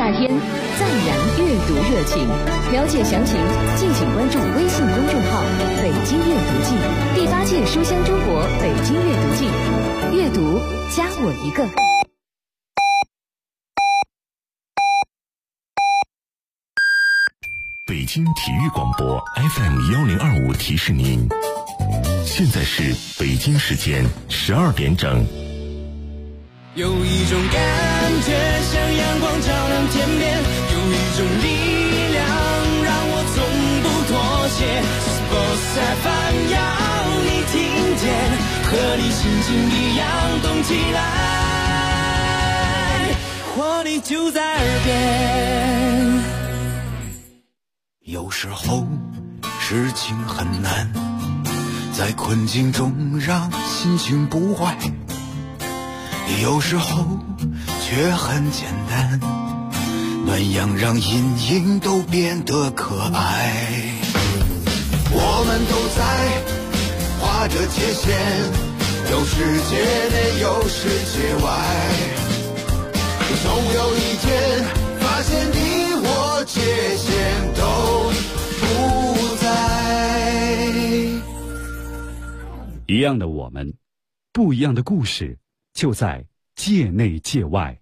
夏天，再燃阅读热情。了解详情，敬请关注微信公众号“北京阅读季”第8届书香中国北京阅读季，阅读加我一个。 北京体育广播 FM1025提示您，现在是北京时间12点整。 有一种感觉像阳光照亮天边，有一种力量让我从不妥协。Sports FM 要你听见，和你心情一样动起来，活力就在耳边。 有时候事情很难，在困境中让心情不坏，有时候却很简单，暖阳让阴影都变得可爱。我们都在画着界限，有世界内有世界外，总有一天发现你我界限都不在。 一样的我们，不一样的故事，就在界内界外。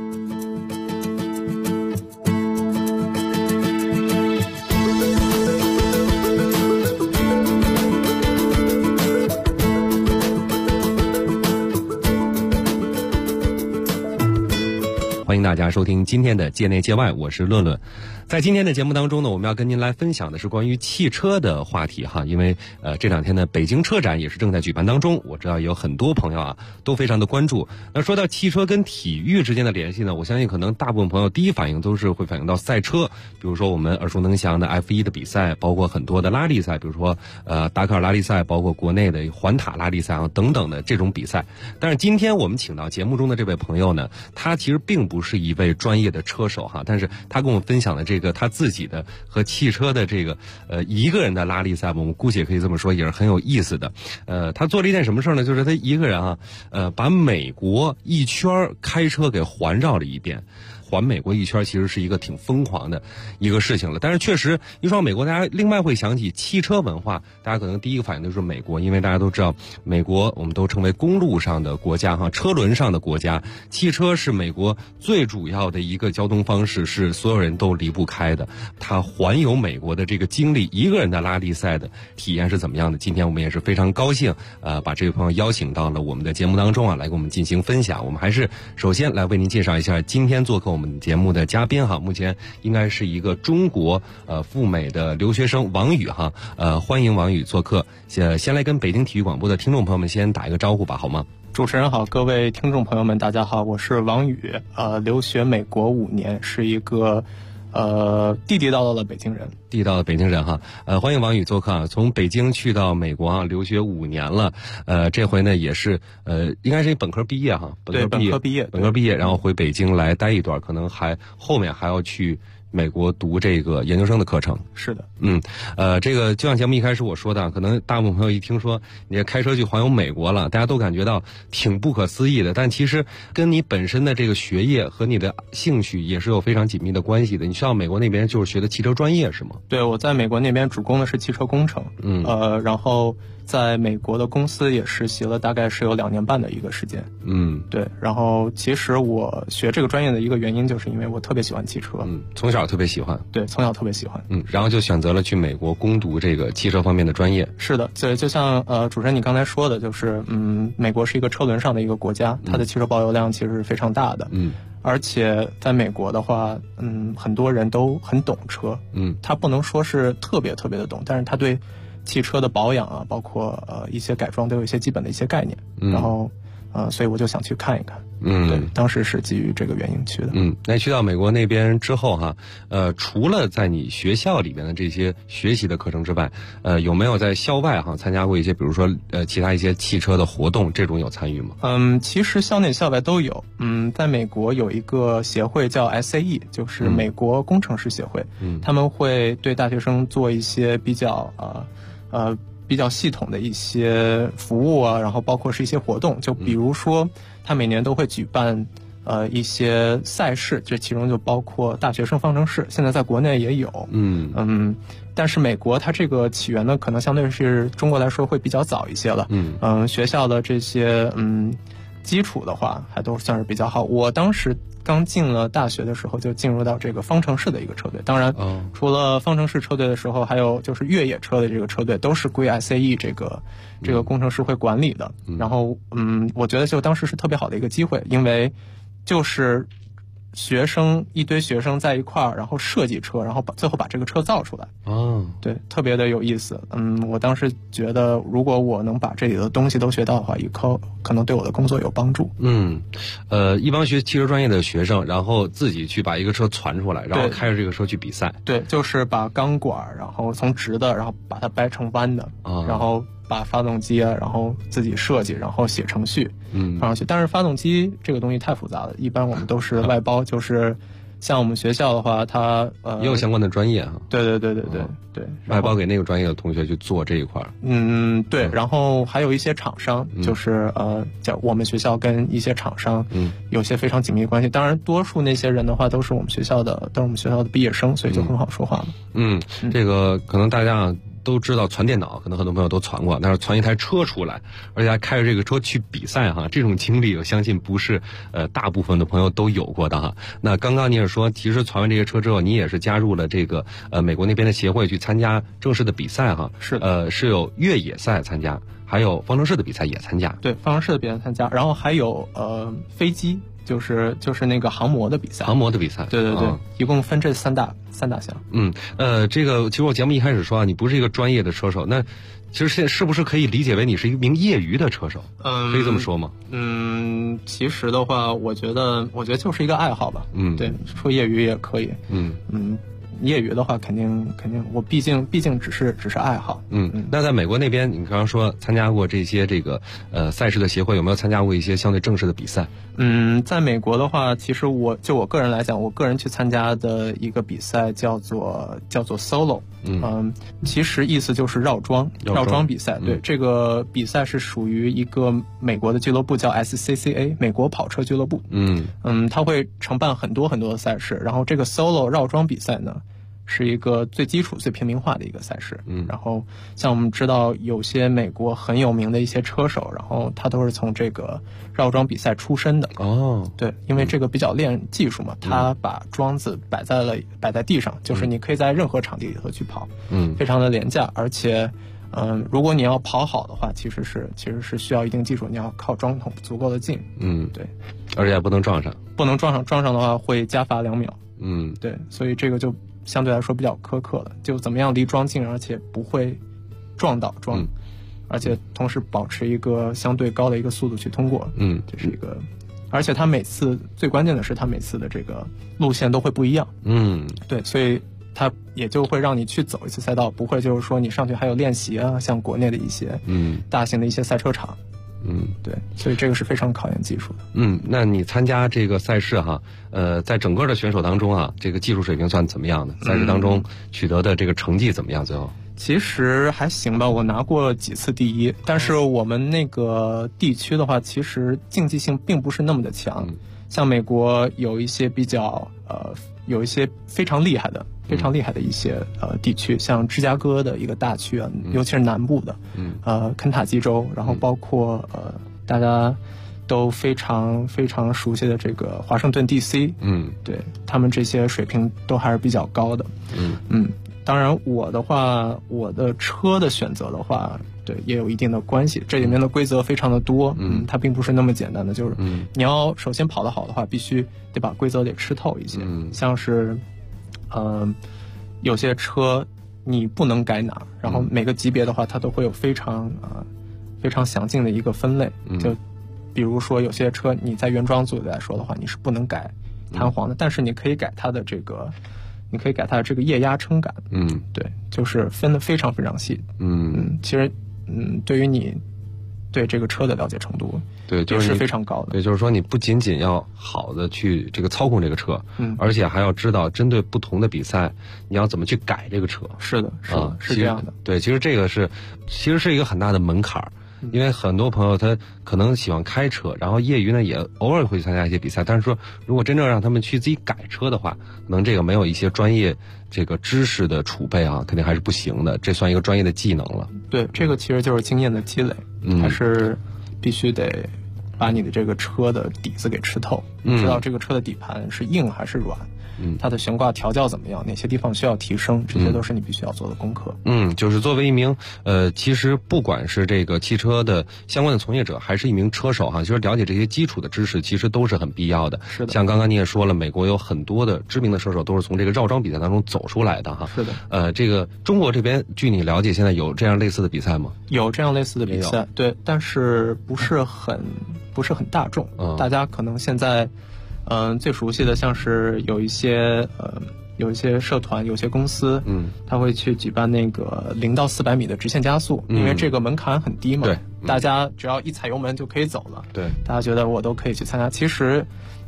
欢迎大家收听今天的界内界外，我是论论。在今天的节目当中呢，我们要跟您来分享的是关于汽车的话题哈，因为这两天呢北京车展也是正在举办当中，我知道有很多朋友啊都非常的关注。那说到汽车跟体育之间的联系呢，我相信可能大部分朋友第一反应都是会反映到赛车，比如说我们耳熟能详的 F1 的比赛，包括很多的拉力赛，比如说达喀尔拉力赛，包括国内的环塔拉力赛啊等等的这种比赛。但是今天我们请到节目中的这位朋友呢，他其实并不是一位专业的车手哈，但是他跟我们分享的这个他自己的和汽车的这个一个人的拉力赛，我们估计也可以这么说，也是很有意思的。他做了一件什么事呢？就是他一个人啊，把美国一圈开车给环绕了一遍。环美国一圈其实是一个挺疯狂的一个事情了，但是确实一说到美国，大家另外会想起汽车文化，大家可能第一个反应就是美国，因为大家都知道美国我们都称为公路上的国家哈，车轮上的国家，汽车是美国最主要的一个交通方式，是所有人都离不开的。他环游美国的这个经历，一个人的拉力赛的体验是怎么样的？今天我们也是非常高兴把这位朋友邀请到了我们的节目当中啊，来给我们进行分享。我们还是首先来为您介绍一下今天做客我们节目的嘉宾哈，目前应该是一个中国赴美的留学生王宇哈，欢迎王宇做客。先来跟北京体育广播的听众朋友们先打一个招呼吧，好吗？ 主持人好，各位听众朋友们大家好，我是王宇，留学美国5年，是一个地地道道的北京人。 地道的北京人哈，欢迎王宇做客啊！从北京去到美国啊，留学5年了，这回呢也是应该是本科毕业哈，本科毕业，然后回北京来待一段，可能后面还要去美国读这个研究生的课程。 是的， 这个就像节目一开始我说的，可能大部分朋友一听说你开车去环游美国了，大家都感觉到挺不可思议的，但其实跟你本身的这个学业和你的兴趣也是有非常紧密的关系的。你去到美国那边就是学的汽车专业是吗？ 对，我在美国那边主攻的是汽车工程，然后在美国的公司也实习了，大概是有2年半的一个时间。对，然后其实我学这个专业的一个原因就是因为我特别喜欢汽车， 从小特别喜欢。 对，从小特别喜欢。 然后就选择了去美国攻读这个汽车方面的专业。 是的，对，就像主持人你刚才说的，就是美国是一个车轮上的一个国家，它的汽车保有量其实是非常大的。而且在美国的话，很多人都很懂车，他不能说是特别特别的懂，但是他对汽车的保养啊，包括一些改装都有一些基本的一些概念，然后所以我就想去看一看。对，当时是基于这个原因去的。 那去到美国那边之后哈，除了在你学校里边的这些学习的课程之外，有没有在校外哈参加过一些，比如说其他一些汽车的活动，这种有参与吗？ 其实校内校外都有。在美国有一个协会叫 SAE， 就是美国工程师协会，他们会对大学生做一些比较系统的一些服务啊，然后包括是一些活动，就比如说他每年都会举办一些赛事，这其中就包括大学生方程式，现在在国内也有。但是美国它这个起源呢，可能相对是中国来说会比较早一些了。学校的这些基础的话，还都算是比较好。我当时刚进了大学的时候，就进入到这个方程式的一个车队。当然，除了方程式车队的时候，还有就是越野车的这个车队，都是归 SAE 这个工程师会管理的。然后，我觉得就当时是特别好的一个机会，因为就是一堆学生在一块儿，然后设计车，然后最后把这个车造出来。对，特别的有意思。我当时觉得，如果我能把这里的东西都学到的话，以后可能对我的工作有帮助。 一帮学汽车专业的学生，然后自己去把一个车传出来，然后开着这个车去比赛。对， 就是把钢管，然后从直的，然后把它掰成弯的，然后把发动机啊，然后自己设计，然后写程序，放上去。但是发动机这个东西太复杂了，一般我们都是外包，就是像我们学校的话，它也有相关的专业哈。 对， 外包给那个专业的同学去做这一块。 对，然后还有一些厂商，就是叫我们学校跟一些厂商，有些非常紧密的关系。当然，多数那些人的话都是我们学校的毕业生，所以就很好说话嘛。 这个可能大家都知道传电脑，可能很多朋友都传过，但是传一台车出来，而且还开着这个车去比赛哈，这种经历我相信不是大部分的朋友都有过的哈。那刚刚你也说，其实传完这些车之后，你也是加入了这个美国那边的协会去参加正式的比赛哈。 是是有越野赛参加，还有方程式的比赛也参加。 对，方程式的比赛参加，然后还有飞机。就是那个航模的比赛，对，一共分这三大项。 这个其实我节目一开始说啊，你不是一个专业的车手，那其实现在是不是可以理解为你是一名业余的车手？可以这么说吗？ 其实的话，我觉得就是一个爱好吧。对，说业余也可以。业余的话，肯定，我毕竟只是爱好。 那在美国那边，你刚刚说参加过这些这个赛事的协会，有没有参加过一些相对正式的比赛？ 在美国的话，其实我个人来讲，我个人去参加的一个比赛叫做 Solo。其实意思就是绕桩比赛。对，这个比赛是属于一个美国的俱乐部叫 SCCA 美国跑车俱乐部。它会承办很多很多的赛事，然后这个 Solo 绕桩比赛呢，是一个最基础最平民化的一个赛事。然后像我们知道有些美国很有名的一些车手，然后他都是从这个绕桩比赛出身的。对，因为这个比较练技术嘛，他把桩子摆在地上，就是你可以在任何场地里头去跑，非常的廉价，而且如果你要跑好的话，其实是需要一定技术，你要靠桩筒足够的近。对， 而且还不能撞上， 撞上的话会加罚2秒。对，所以这个就相对来说比较苛刻了，就怎么样离桩近，而且不会撞到桩，而且同时保持一个相对高的一个速度去通过。这是一个，而且它最关键的是它每次的这个路线都会不一样。对，所以它也就会让你去走一次赛道，不会就是说你上去还有练习啊，像国内的一些大型的一些赛车场。对，所以这个是非常考验技术的。 那你参加这个赛事哈，在整个的选手当中啊，这个技术水平算怎么样的？赛事当中取得的这个成绩怎么样？最后其实还行吧，我拿过几次第一，但是我们那个地区的话，其实竞技性并不是那么的强。像美国有一些有一些非常厉害的一些地区，像芝加哥的一个大区啊，尤其是南部的，肯塔基州，然后包括大家都非常非常熟悉的这个华盛顿 DC，对，他们这些水平都还是比较高的。当然我的话，我的车的选择的话，对，也有一定的关系。这里面的规则非常的多，它并不是那么简单的，就是你要首先跑得好的话，必须得把规则得吃透一些。像是有些车你不能改哪，然后每个级别的话，它都会有非常详尽的一个分类。就比如说有些车你在原装组来说的话，你是不能改弹簧的，但是你可以改它的这个。你可以改它的这个液压撑杆。对，就是分得非常非常细。其实对于你对这个车的了解程度， 对， 就是非常高的。 对，就是说你不仅仅要好的去这个操控这个车，而且还要知道针对不同的比赛，你要怎么去改这个车。 是的，是这样的。 对，其实这个是一个很大的门槛。 因为很多朋友他可能喜欢开车，然后业余呢也偶尔会参加一些比赛，但是说如果真正让他们去自己改车的话，可能这个没有一些专业这个知识的储备啊，肯定还是不行的，这算一个专业的技能了。 对，这个其实就是经验的积累，还是必须得把你的这个车的底子给吃透，知道这个车的底盘是硬还是软，它的悬挂调教怎么样，哪些地方需要提升，这些都是你必须要做的功课。 就是作为一名其实不管是这个汽车的相关的从业者，还是一名车手哈，其实了解这些基础的知识其实都是很必要的。 是的， 像刚刚你也说了，美国有很多的知名的车手都是从这个绕桩比赛当中走出来的哈。 是的。 这个中国这边据你了解，现在有这样类似的比赛吗？ 有这样类似的比赛，对，但是不是很大众。大家可能现在最熟悉的像是有一些社团，有些公司，他会去举办那个0到400米的直线加速，因为这个门槛很低嘛， 对， 大家只要一踩油门就可以走了， 对， 大家觉得我都可以去参加。其实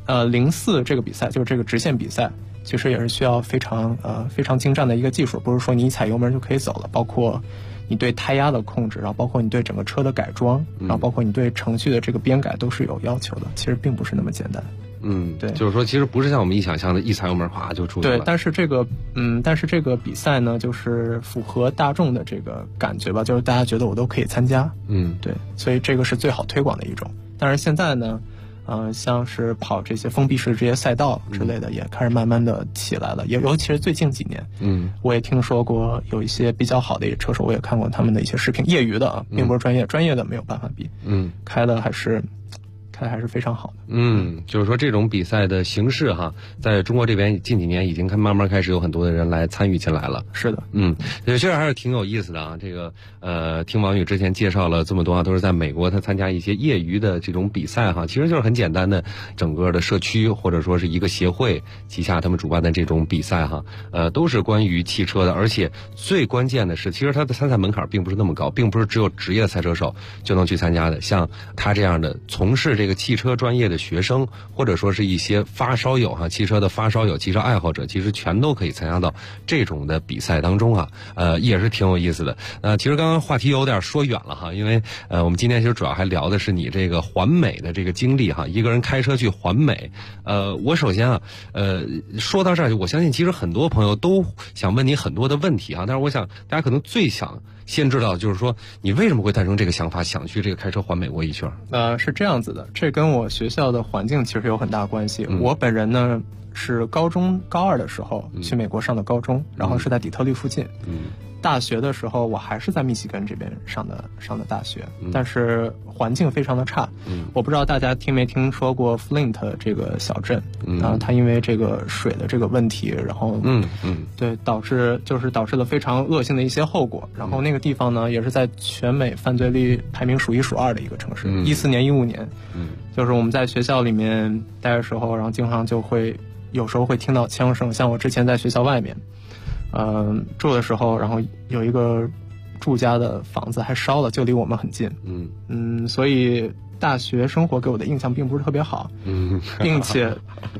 04这个比赛就是这个直线比赛，其实也是需要非常精湛的一个技术，不是说你一踩油门就可以走了，包括你对胎压的控制，然后包括你对整个车的改装，然后包括你对程序的这个编改都是有要求的，其实并不是那么简单。对， 就是说其实不是像我们一想象的一踩油门哗就出去了。 对，但是这个比赛呢，就是符合大众的这个感觉吧，就是大家觉得我都可以参加。对，所以这个是最好推广的一种。但是现在呢，像是跑这些封闭式这些赛道之类的，也开始慢慢的起来了。尤其是最近几年，我也听说过有一些比较好的车手，我也看过他们的一些视频，业余的啊，并不是专业的没有办法比。开的还是非常好的。 就是说这种比赛的形式哈，在中国这边近几年已经慢慢开始有很多的人来参与进来了。 是的， 其实还是挺有意思的啊。这个听王宇之前介绍了这么多啊，都是在美国他参加一些业余的这种比赛哈，其实就是很简单的整个的社区或者说是一个协会旗下他们主办的这种比赛哈，都是关于汽车的，而且最关键的是，其实他的参赛门槛并不是那么高，并不是只有职业赛车手就能去参加的，像他这样的从事这个汽车专业的学生，或者说是一些发烧友哈，汽车的发烧友、汽车爱好者，其实全都可以参加到这种的比赛当中啊，也是挺有意思的。其实刚刚话题有点说远了哈，因为我们今天其实主要还聊的是你这个环美的这个经历哈，一个人开车去环美。我首先说到这儿，我相信其实很多朋友都想问你很多的问题哈，但是我想大家可能最想先知道就是说你为什么会诞生这个想法，想去这个开车环美国一圈？ 是这样子的，这跟我学校的环境其实有很大关系。我本人呢是高2的时候去美国上的高中，然后是在底特律附近。大学的时候我还是在密西根这边上的大学，但是环境非常的差。我不知道大家听没听说过 Flint 这个小镇，然后它因为这个水的这个问题，然后对导致了非常恶性的一些后果。然后那个地方呢也是在全美犯罪率排名数1数2的一个城市。14年15年，就是我们在学校里面待的时候，然后经常就会有时候会听到枪声，像我之前在学校外面住的时候，然后有一个住家的房子还烧了，就离我们很近。所以大学生活给我的印象并不是特别好。并且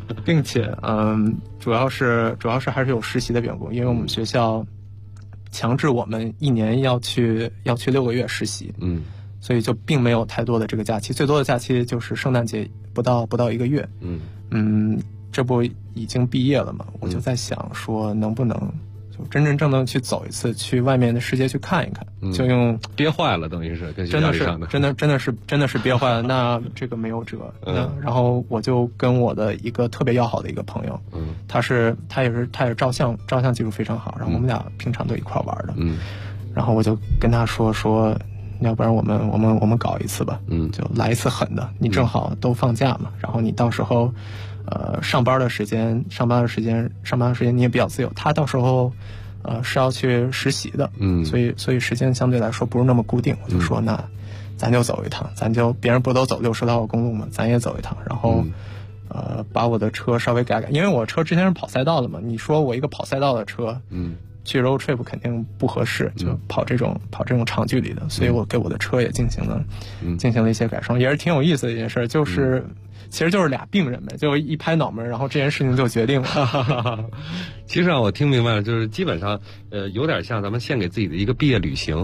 主要是还是有实习的缘故，因为我们学校强制我们1年要去6个月实习。所以就并没有太多的这个假期，最多的假期就是圣诞节不到1个月。这不已经毕业了嘛，我就在想说能不能就真正的去走一次，去外面的世界去看一看。就用憋坏了，等于是跟学真的校里上的， 真的是憋坏了。那这个没有辙。然后我就跟我的一个特别要好的一个朋友，他也是照相技术非常好，然后我们俩平常都一块玩的。然后我就跟他说，要不然我们搞一次吧。就来一次狠的，你正好都放假嘛，然后你到时候上班的时间你也比较自由，他到时候是要去实习的。所以时间相对来说不是那么固定。我就说那咱就走一趟，别人不都走60条公路嘛，咱也走一趟，然后把我的车稍微改改，因为我车之前是跑赛道的嘛，你说我一个跑赛道的车去 road trip 肯定不合适，就跑这种长距离的，所以我给我的车也进行了一些改装，也是挺有意思的一件事，其实就是俩病人呗，就一拍脑门，然后这件事情就决定了。 其实我听明白了，就是基本上有点像咱们献给自己的一个毕业旅行。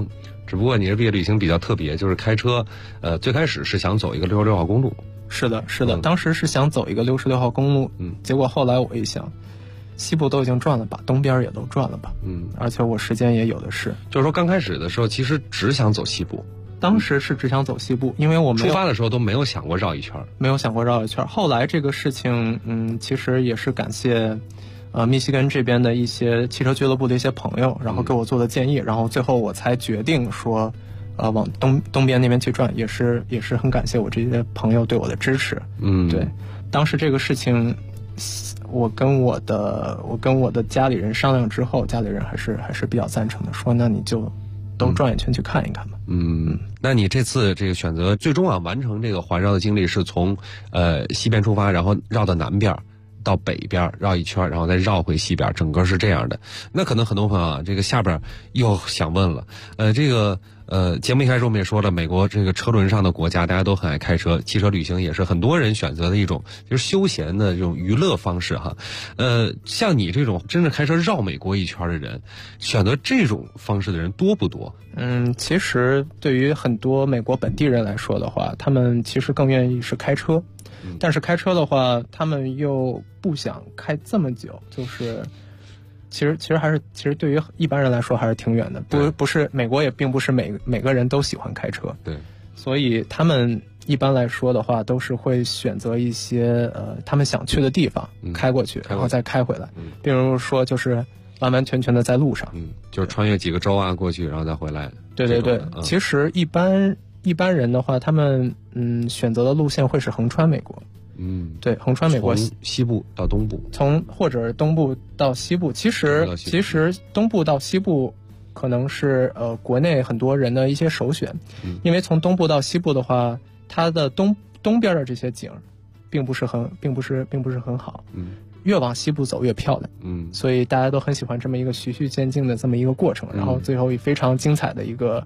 只不过你这毕业旅行比较特别，就是开车，最开始是想走一个66号公路。 是的，当时是想走一个66号公路，结果后来我一想，西部都已经转了吧，东边也都转了吧，而且我时间也有的是。 就是说刚开始的时候，其实只想走西部。 当时是只想走西部，因为我们出发的时候都没有想过绕一圈。 没有想过绕一圈。后来这个事情，其实也是感谢，密西根这边的一些汽车俱乐部的一些朋友，然后给我做的建议，然后最后我才决定说，往东边那边去转，也是很感谢我这些朋友对我的支持。对，当时这个事情，我跟我的家里人商量之后，家里人还是比较赞成的，说那你就都转一圈去看一看吧。 那你这次这个选择最终完成这个环绕的经历是从西边出发，然后绕到南边到北边绕一圈，然后再绕回西边，整个是这样的。那可能很多朋友这个下边又想问了，这个节目一开始我们也说了，美国这个车轮上的国家，大家都很爱开车，汽车旅行也是很多人选择的一种就是休闲的这种娱乐方式哈。像你这种真正开车绕美国一圈的人，选择这种方式的人多不多？ 其实对于很多美国本地人来说的话，他们其实更愿意是开车，但是开车的话，他们又不想开这么久，就是其实对于一般人来说还是挺远的，不是美国也并不是每个人都喜欢开车， 对，所以他们一般来说的话都是会选择一些他们想去的地方开过去，然后再开回来，比如说就是完完全全的在路上， 就是穿越几个州过去，然后再回来。 对，其实一般人的话，他们选择的路线会是横穿美国。对，横穿美国， 从西部到东部， 或者东部到西部。其实东部到西部可能是国内很多人的一些首选，因为从东部到西部的话，它的东边的这些景并不是很好，越往西部走越漂亮，所以大家都很喜欢这么一个循序渐进的这么一个过程，然后最后以非常精彩的一个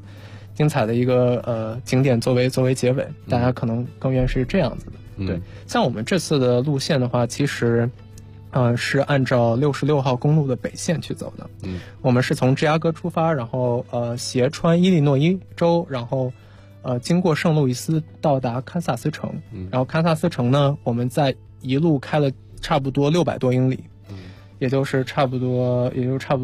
景点作为结尾，大家可能更愿意是这样子的。对，像我们这次的路线的话，其实是按照66号公路的北线去走的。我们是从芝加哥出发，然后斜穿伊利诺伊州，然后经过圣路易斯到达堪萨斯城，然后堪萨斯城呢，我们在一路开了差不多600多英里，也就是差不多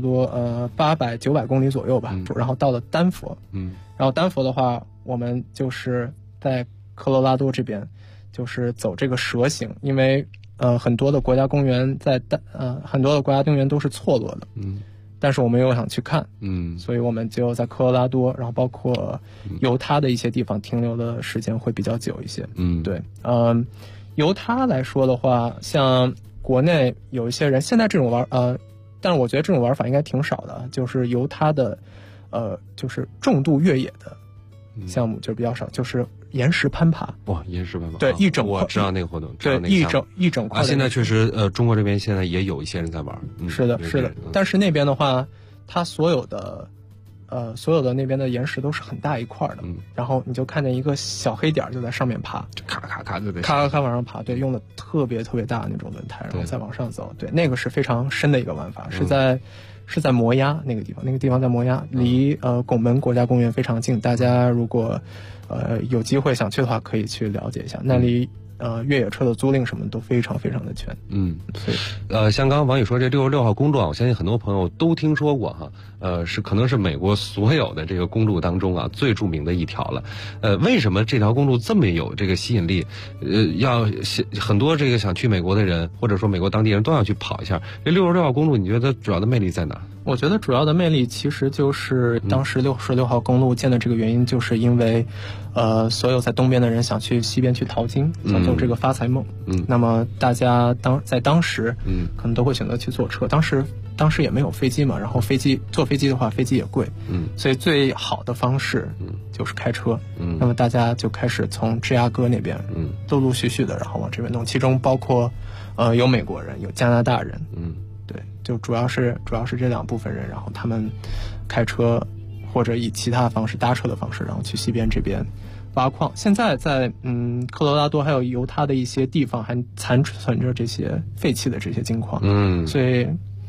800、900公里左右吧。然后到了丹佛，然后丹佛的话，我们就是在科罗拉多这边，就是走这个蛇形，因为很多的国家公园都是错落的，但是我们又想去看，所以我们就在科罗拉多，然后包括犹他的一些地方停留的时间会比较久一些。对，犹他来说的话，像国内有一些人现在这种但是我觉得这种玩法应该挺少的，就是犹他的就是重度越野的项目就比较少，就是岩石攀爬。哇， 岩石攀爬， 对， 我知道那个活动， 对，一整块。 现在确实中国这边现在也有一些人在玩。 是的，但是那边的话，它所有的那边的岩石都是很大一块的，然后你就看见一个小黑点就在上面爬， 咔咔咔就得咔咔往上爬。对，用的特别大的那种轮胎，然后再往上走。对，那个是非常深的一个玩法，是在摩崖那个地方在摩崖，离拱门国家公园非常近。大家如果有机会想去的话，可以去了解一下，那里越野车的租赁什么都非常的全。 像刚刚王宇说这66号公路我相信很多朋友都听说过哈。可能是美国所有的这个公路当中最著名的一条了。为什么这条公路这么有这个吸引力？很多这个想去美国的人，或者说美国当地人都要去跑一下。这66号公路，你觉得主要的魅力在哪？ 我觉得主要的魅力其实就是当时66号公路建的这个原因，就是因为所有在东边的人想去西边去淘金，想做这个发财梦。那么大家在当时可能都会选择去坐车。当时也没有飞机嘛，然后坐飞机的话，飞机也贵，所以最好的方式就是开车。那么大家就开始从芝加哥那边，陆续的，然后往这边弄，其中包括有美国人，有加拿大人，对，就主要是这两部分人，然后他们开车或者以其他方式搭车的方式，然后去西边这边挖矿。现在在科罗拉多还有犹他的一些地方还残存着这些废弃的这些金矿，所以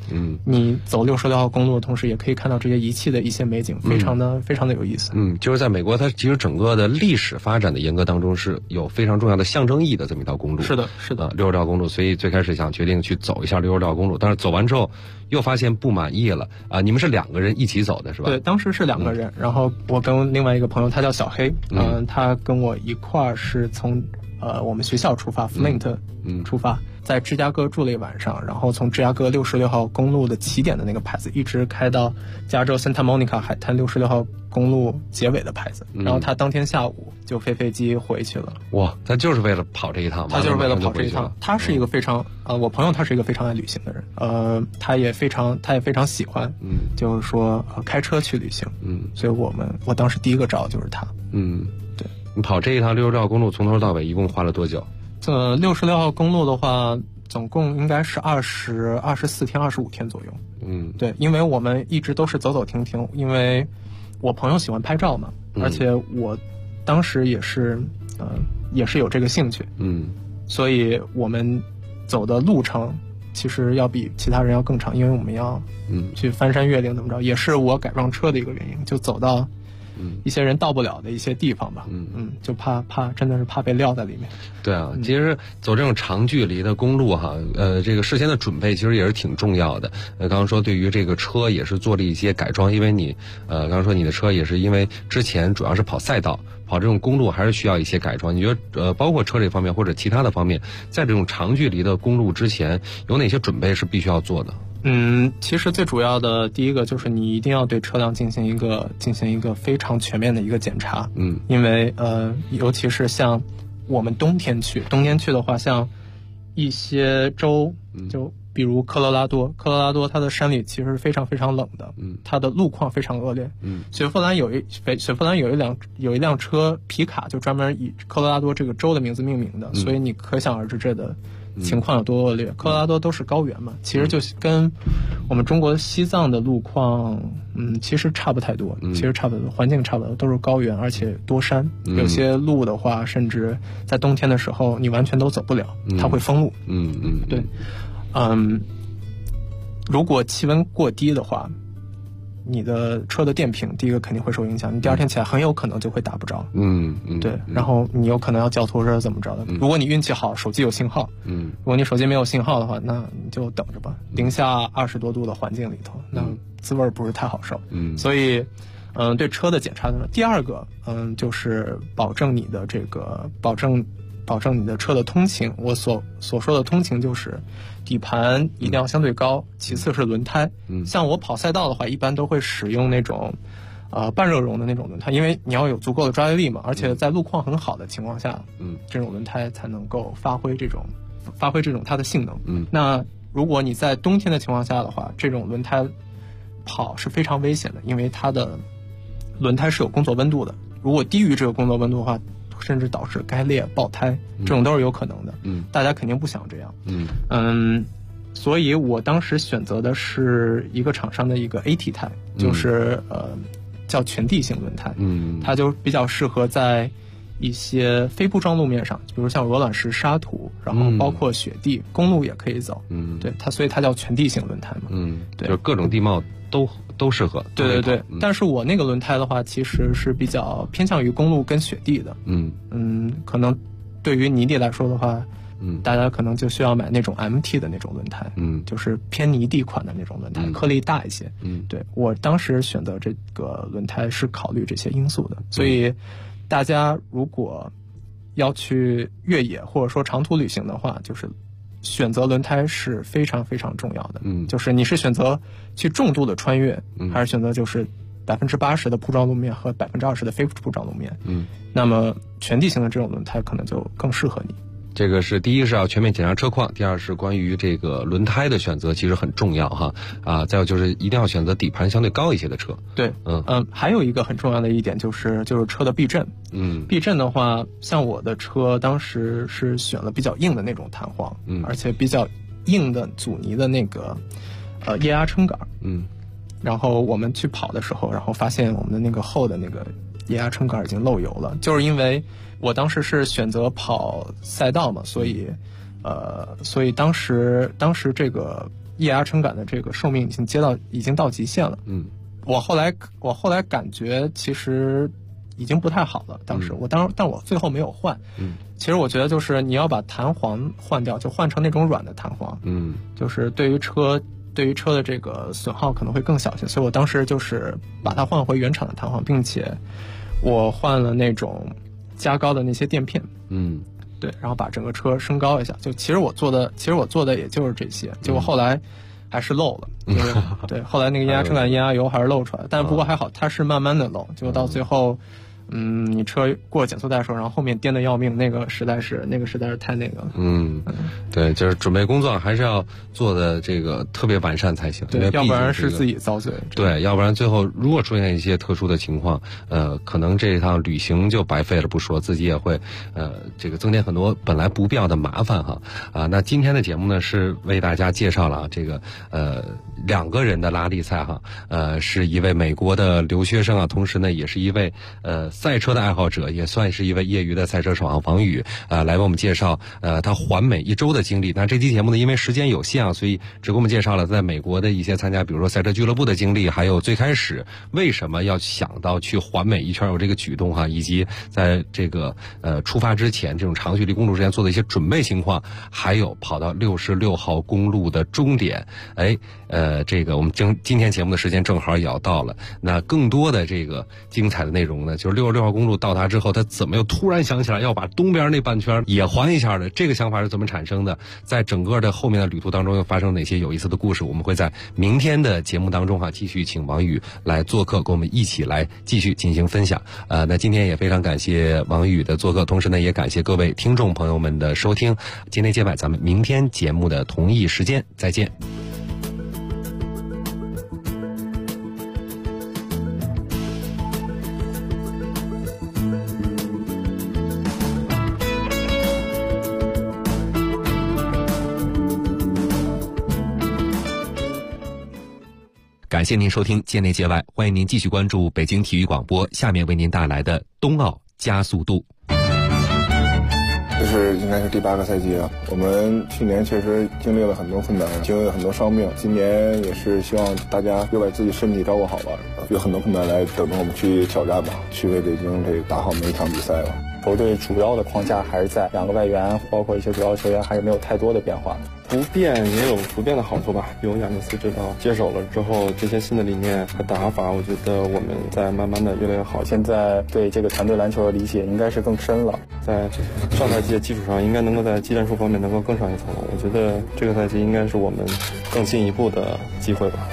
你走66号公路的同时，也可以看到这些仪器的一些美景，非常的有意思。 就是在美国，它其实整个的历史发展的严格当中是有非常重要的象征意义的这么一条公路。 是的 ，66号公路，所以最开始想决定去走一下66号公路，但是走完之后又发现不满意了啊！你们是2个人一起走的是吧？ 对，当时是2个人，然后我跟另外一个朋友，他叫小黑，他跟我一块儿是从我们学校出发 ，Flint 出发，在芝加哥住了一晚上，然后从芝加哥66号公路的起点的那个牌子，一直开到加州 Santa Monica 海滩66号公路结尾的牌子，然后他当天下午就飞机回去了。 哇，他就是为了跑这一趟吗？ 他就是为了跑这一趟。他是一个非常我朋友他是一个非常爱旅行的人，他也非常喜欢，就是说开车去旅行，所以我当时第一个找的就是他。对， 你跑这一趟66号公路从头到尾一共花了多久 ？66号公路的话，总共应该是24天、25天左右。对，因为我们一直都是走走停停，因为我朋友喜欢拍照嘛，而且我当时也是有这个兴趣，所以我们走的路程其实要比其他人要更长，因为我们要去翻山越岭怎么着，也是我改装车的一个原因，就走到一些人到不了的一些地方吧，就怕真的是怕被撂在里面。 对啊，其实走这种长距离的公路哈，这个事先的准备其实也是挺重要的。刚刚说对于这个车也是做了一些改装，因为你刚刚说你的车也是因为之前主要是跑赛道，跑这种公路还是需要一些改装。你觉得包括车这方面或者其他的方面，在这种长距离的公路之前有哪些准备是必须要做的？ 其实最主要的第一个就是你一定要对车辆进行一个非常全面的一个检查。因为尤其是像我们冬天去的话，像一些州，就比如科罗拉多它的山里其实是非常非常冷的，它的路况非常恶劣。雪佛兰有一辆车皮卡就专门以科罗拉多这个州的名字命名的，所以你可想而知这的情况有多恶劣。科罗拉多都是高原嘛，其实就跟我们中国西藏的路况其实差不太多，环境差不多，都是高原，而且多山，有些路的话甚至在冬天的时候你完全都走不了，它会封路。对，如果气温过低的话，你的车的电瓶第一个肯定会受影响，你第二天起来很有可能就会打不着。对，然后你有可能要叫拖车怎么着的。如果你运气好，手机有信号，如果你手机没有信号的话，那你就等着吧。零下20多度的环境里头，那滋味不是太好受。所以对车的检查的第二个就是保证你的车的通勤。我所说的通勤就是底盘一定要相对高，其次是轮胎。像我跑赛道的话，一般都会使用那种半热熔的那种轮胎，因为你要有足够的抓地力嘛，而且在路况很好的情况下，这种轮胎才能够发挥这种它的性能。那如果你在冬天的情况下的话，这种轮胎跑是非常危险的，因为它的轮胎是有工作温度的，如果低于这个工作温度的话，甚至导致该裂爆胎，这种都是有可能的。大家肯定不想这样。所以我当时选择的是一个厂商的一个 AT 胎，就是叫全地形轮胎。它就比较适合在一些非铺装路面上，比如像鹅卵石、沙土，然后包括雪地，公路也可以走。对，所以它叫全地形轮胎嘛。对， 就是各种地貌都适合。 对，但是我那个轮胎的话，其实是比较偏向于公路跟雪地的。可能对于泥地来说的话，大家可能就需要买那种 MT 的那种轮胎，就是偏泥地款的那种轮胎，颗粒大一些。对，我当时选择这个轮胎是考虑这些因素的。所以大家如果要去越野或者说长途旅行的话，就是选择轮胎是非常非常重要的。就是你是选择去重度的穿越，还是选择就是80%的铺装路面和20%的非铺装路面，那么全地形的这种轮胎可能就更适合你。 这个是第一是要全面检查车况，第二是关于这个轮胎的选择其实很重要哈。再有就是一定要选择底盘相对高一些的车。 对，还有一个很重要的一点就是车的避震。避震的话，像我的车当时是选了比较硬的那种弹簧，而且比较硬的阻尼的那个液压撑杆。然后我们去跑的时候，然后发现我们的那个后的那个液压撑杆已经漏油了，就是因为我当时是选择跑赛道嘛，所以当时这个液压撑杆的这个寿命已经到极限了。我后来感觉其实已经不太好了。当时但我最后没有换。其实我觉得就是你要把弹簧换掉，就换成那种软的弹簧。就是对于车的这个损耗可能会更小些，所以我当时就是把它换回原厂的弹簧，并且我换了那种加高的那些垫片。对，然后把整个车升高一下。就其实我做的也就是这些，结果后来还是漏了。对，后来那个液压撑杆、液压油还是漏出来，但不过还好，它是慢慢的漏，结果到最后。你车过减速带的时候，然后后面颠得要命，那个实在是太那个了。 对，就是准备工作还是要做的这个特别完善才行。 对，要不然是自己遭罪。 对，要不然最后如果出现一些特殊的情况，可能这一趟旅行就白费了不说，自己也会这个增添很多本来不必要的麻烦哈。那今天的节目呢是为大家介绍了这个2个人的拉力赛哈，是一位美国的留学生啊，同时呢也是一位赛车的爱好者，也算是一位业余的赛车手王宇来为我们介绍他环美1周的经历。那这期节目呢因为时间有限啊，所以只给我们介绍了在美国的一些参加比如说赛车俱乐部的经历，还有最开始为什么要想到去环美一圈有这个举动哈，以及在这个出发之前这种长距离公路之前做的一些准备情况，还有跑到66号公路的终点。这个我们今天节目的时间正好也要到了，那更多的这个精彩的内容呢，就是66号公路到达之后，他怎么又突然想起来要把东边那半圈也环一下的，这个想法是怎么产生的，在整个的后面的旅途当中又发生哪些有意思的故事，我们会在明天的节目当中继续请王宇来做客，跟我们一起来继续进行分享。那今天也非常感谢王宇的做客，同时呢也感谢各位听众朋友们的收听。今天接晚咱们明天节目的同一时间再见。感谢您收听界内界外，欢迎您继续关注北京体育广播，下面为您带来的冬奥加速度。 这应该是第8个赛季了，我们去年确实经历了很多困难，经历了很多伤病，今年也是希望大家又把自己身体照顾好吧，有很多困难来等着我们去挑战吧，去为北京这打好每一场比赛吧。 球队主要的框架还是在2个外援，包括一些主要球员还是没有太多的变化。 不变也有不变的好处吧。有亚尼斯指导接手了之后，这些新的理念和打法，我觉得我们在慢慢的越来越好。 现在对这个团队篮球的理解应该是更深了， 在上赛季的基础上，应该能够在技战术方面能够更上一层楼。我觉得这个赛季应该是我们更进一步的机会吧。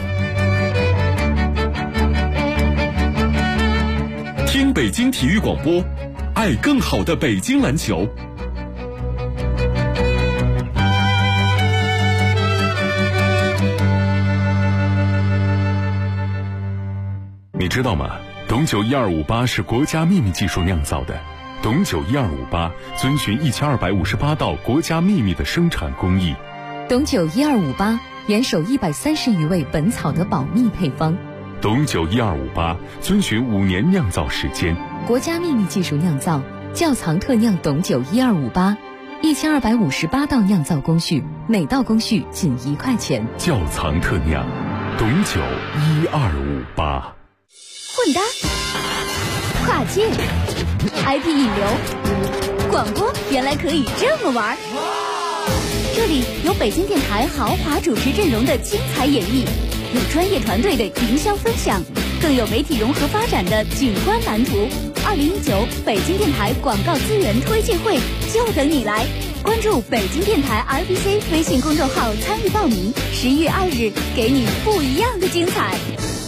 听北京体育广播，爱更好的北京篮球。你知道吗？董酒1258是国家秘密技术酿造的。董酒1258遵循1258道国家秘密的生产工艺。 董酒1258严守130余味本草的保密配方。 董酒1258遵循5年酿造时间， 国家秘密技术酿造，窖藏特酿董酒1258，1258道酿造工序，每道工序仅1块钱。 窖藏特酿，董酒1258。 混搭、跨界、IP 引流、广播，原来可以这么玩。这里有北京电台豪华主持阵容的精彩演绎，有专业团队的营销分享，更有媒体融合发展的景观蓝图。2019北京电台广告资源推介会就等你来，关注北京电台 RBC 微信公众号参与报名，11月2日给你不一样的精彩。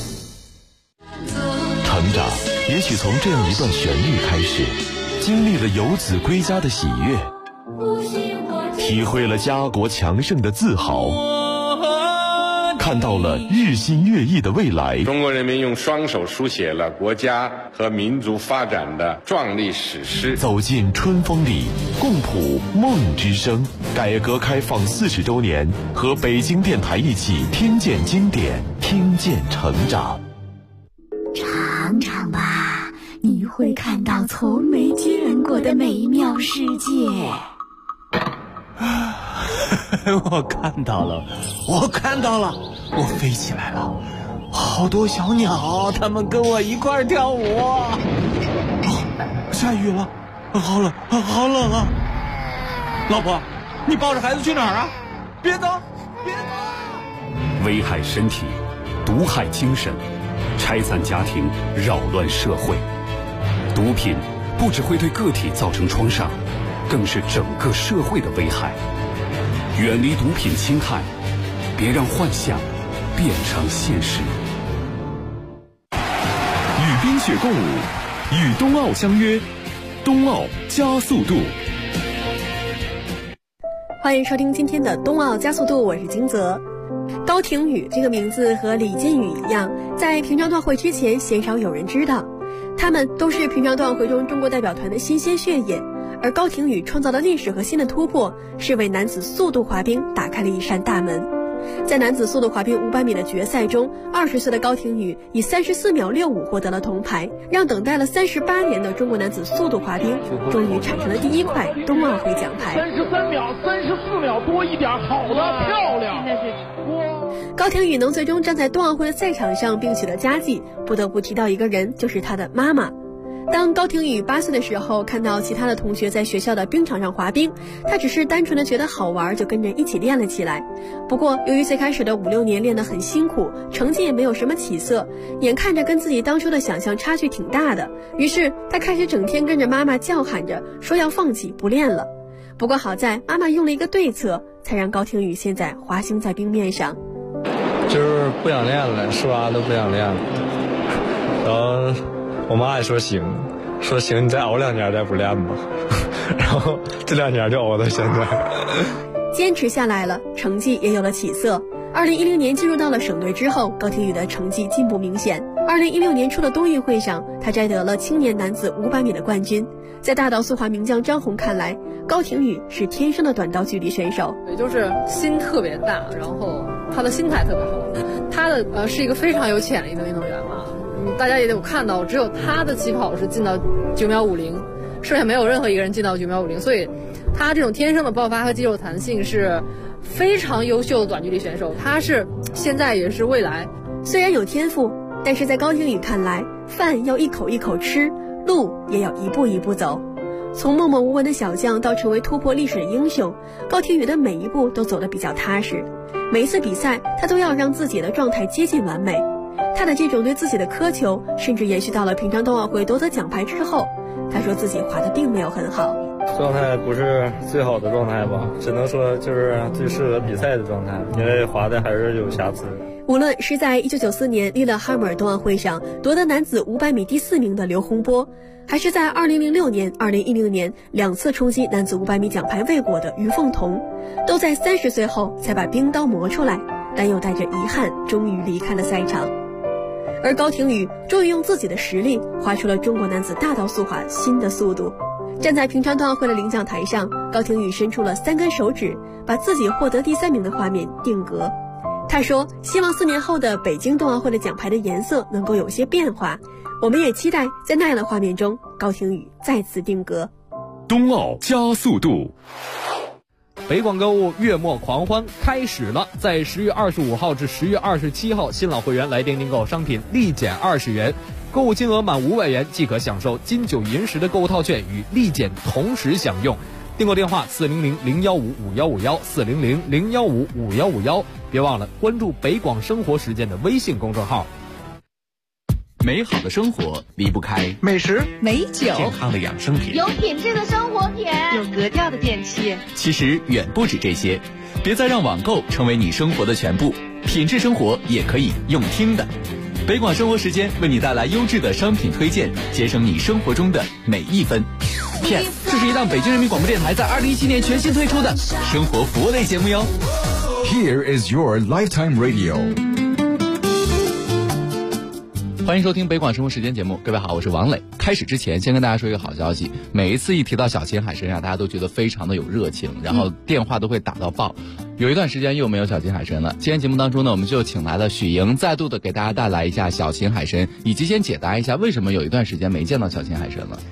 成长也许从这样一段旋律开始，经历了游子归家的喜悦，体会了家国强盛的自豪，看到了日新月异的未来。 中国人民用双手书写了国家和民族发展的壮丽史诗。 走进春风里，共谱梦之声。改革开放40周年，和北京电台一起听见经典，听见成长。 尝尝吧，你会看到从没见过的美妙世界。 我看到了，我飞起来了，好多小鸟，它们跟我一块跳舞。下雨了，好冷啊！老婆，你抱着孩子去哪儿啊？别走！ 危害身体，毒害精神，拆散家庭，扰乱社会。毒品不只会对个体造成创伤，更是整个社会的危害。远离毒品侵害，别让幻想变成现实。 与冰雪共舞，与冬奥相约，冬奥加速度。 欢迎收听今天的冬奥加速度，我是金泽。高亭宇这个名字和李金羽一样，在平昌冬奥会之前鲜少有人知道，他们都是平常冬奥会中中国代表团的新鲜血液。而高亭宇创造的历史和新的突破，是为男子速度滑冰打开了一扇大门。在男子速度滑冰500米的决赛中，20岁的高亭宇以34秒65获得了铜牌，让等待了38年的中国男子速度滑冰终于产生了第一块冬奥会奖牌。 34秒多一点，好的，漂亮！ 高亭宇能最终站在冬奥会的赛场上并取得佳绩，不得不提到一个人，就是他的妈妈。当高亭宇8岁的时候，看到其他的同学在学校的冰场上滑冰，他只是单纯的觉得好玩，就跟着一起练了起来。不过由于最开始的5-6年练得很辛苦，成绩也没有什么起色，眼看着跟自己当初的想象差距挺大的，于是他开始整天跟着妈妈叫喊着说要放弃不练了。不过好在妈妈用了一个对策，才让高亭宇现在滑行在冰面上。 就是不想练了，刷都不想练了，然后我妈也说行，你再熬2年再不练吧，然后这2年就熬到现在。 坚持下来了，成绩也有了起色。2010年进入到了省队之后，高亭宇的成绩进步明显。2016年初的冬运会上，他摘得了青年男子500米的冠军。在大道速滑名将张红看来，高亭宇是天生的短道距离选手， 也就是心特别大，然后他的心态特别好。他的是一个非常有潜力的运动员嘛。大家也有看到，只有他的起跑是进到9秒50，剩下没有任何一个人进到9秒50，所以他这种天生的爆发和肌肉弹性是非常优秀的短距离选手，他是现在也是未来。 虽然有天赋，但是在高亭宇看来，饭要一口一口吃，路也要一步一步走。从默默无闻的小将到成为突破历史的英雄，高亭宇的每一步都走得比较踏实。每一次比赛，他都要让自己的状态接近完美。他的这种对自己的苛求，甚至延续到了平昌冬奥会夺得奖牌之后。他说自己滑得并没有很好， 状态不是最好的状态吧，只能说就是最适合比赛的状态，因为滑的还是有瑕疵。 无论是在1994年利勒哈默尔冬奥会上夺得男子500米第4名的刘洪波，还是在2006年、2010年2次冲击男子500米奖牌未果的于凤彤，都在30岁后才把冰刀磨出来，但又带着遗憾终于离开了赛场。而高亭宇终于用自己的实力划出了中国男子大道速滑新的速度。站在平昌冬奥会的领奖台上，高亭宇伸出了3根手指，把自己获得第3名的画面定格。他说希望4年后的北京冬奥会的奖牌的颜色能够有些变化，我们也期待在那样的画面中，高亭宇再次定格。 冬奥加速度。 北广购物月末狂欢开始了，在10月25号至10月27号，新老会员来店订购商品立减20元，购物金额满500元即可享受金9银10的购物套券与立减同时享用。订购电话400-015-5151，400-015-5151，别忘了关注北广生活时间的微信公众号。 美好的生活离不开美食、 美酒、 健康的养生品、 有品质的生活品、有格调的电器。 其实远不止这些，别再让网购成为你生活的全部，品质生活也可以用听的。北广生活时间为你带来优质的商品推荐，节省你生活中的每一分。PS， 这是一档北京人民广播电台在2017年全新推出的生活服务类节目哟。 Here is your lifetime radio。 欢迎收听北广生活时间节目，各位好，我是王磊。开始之前先跟大家说一个好消息，每一次一提到小秦海参大家都觉得非常的有热情，然后电话都会打到爆。有一段时间又没有小秦海参了，今天节目当中呢，我们就请来了许莹，再度的给大家带来一下小秦海参，以及先解答一下为什么有一段时间没见到小秦海参了。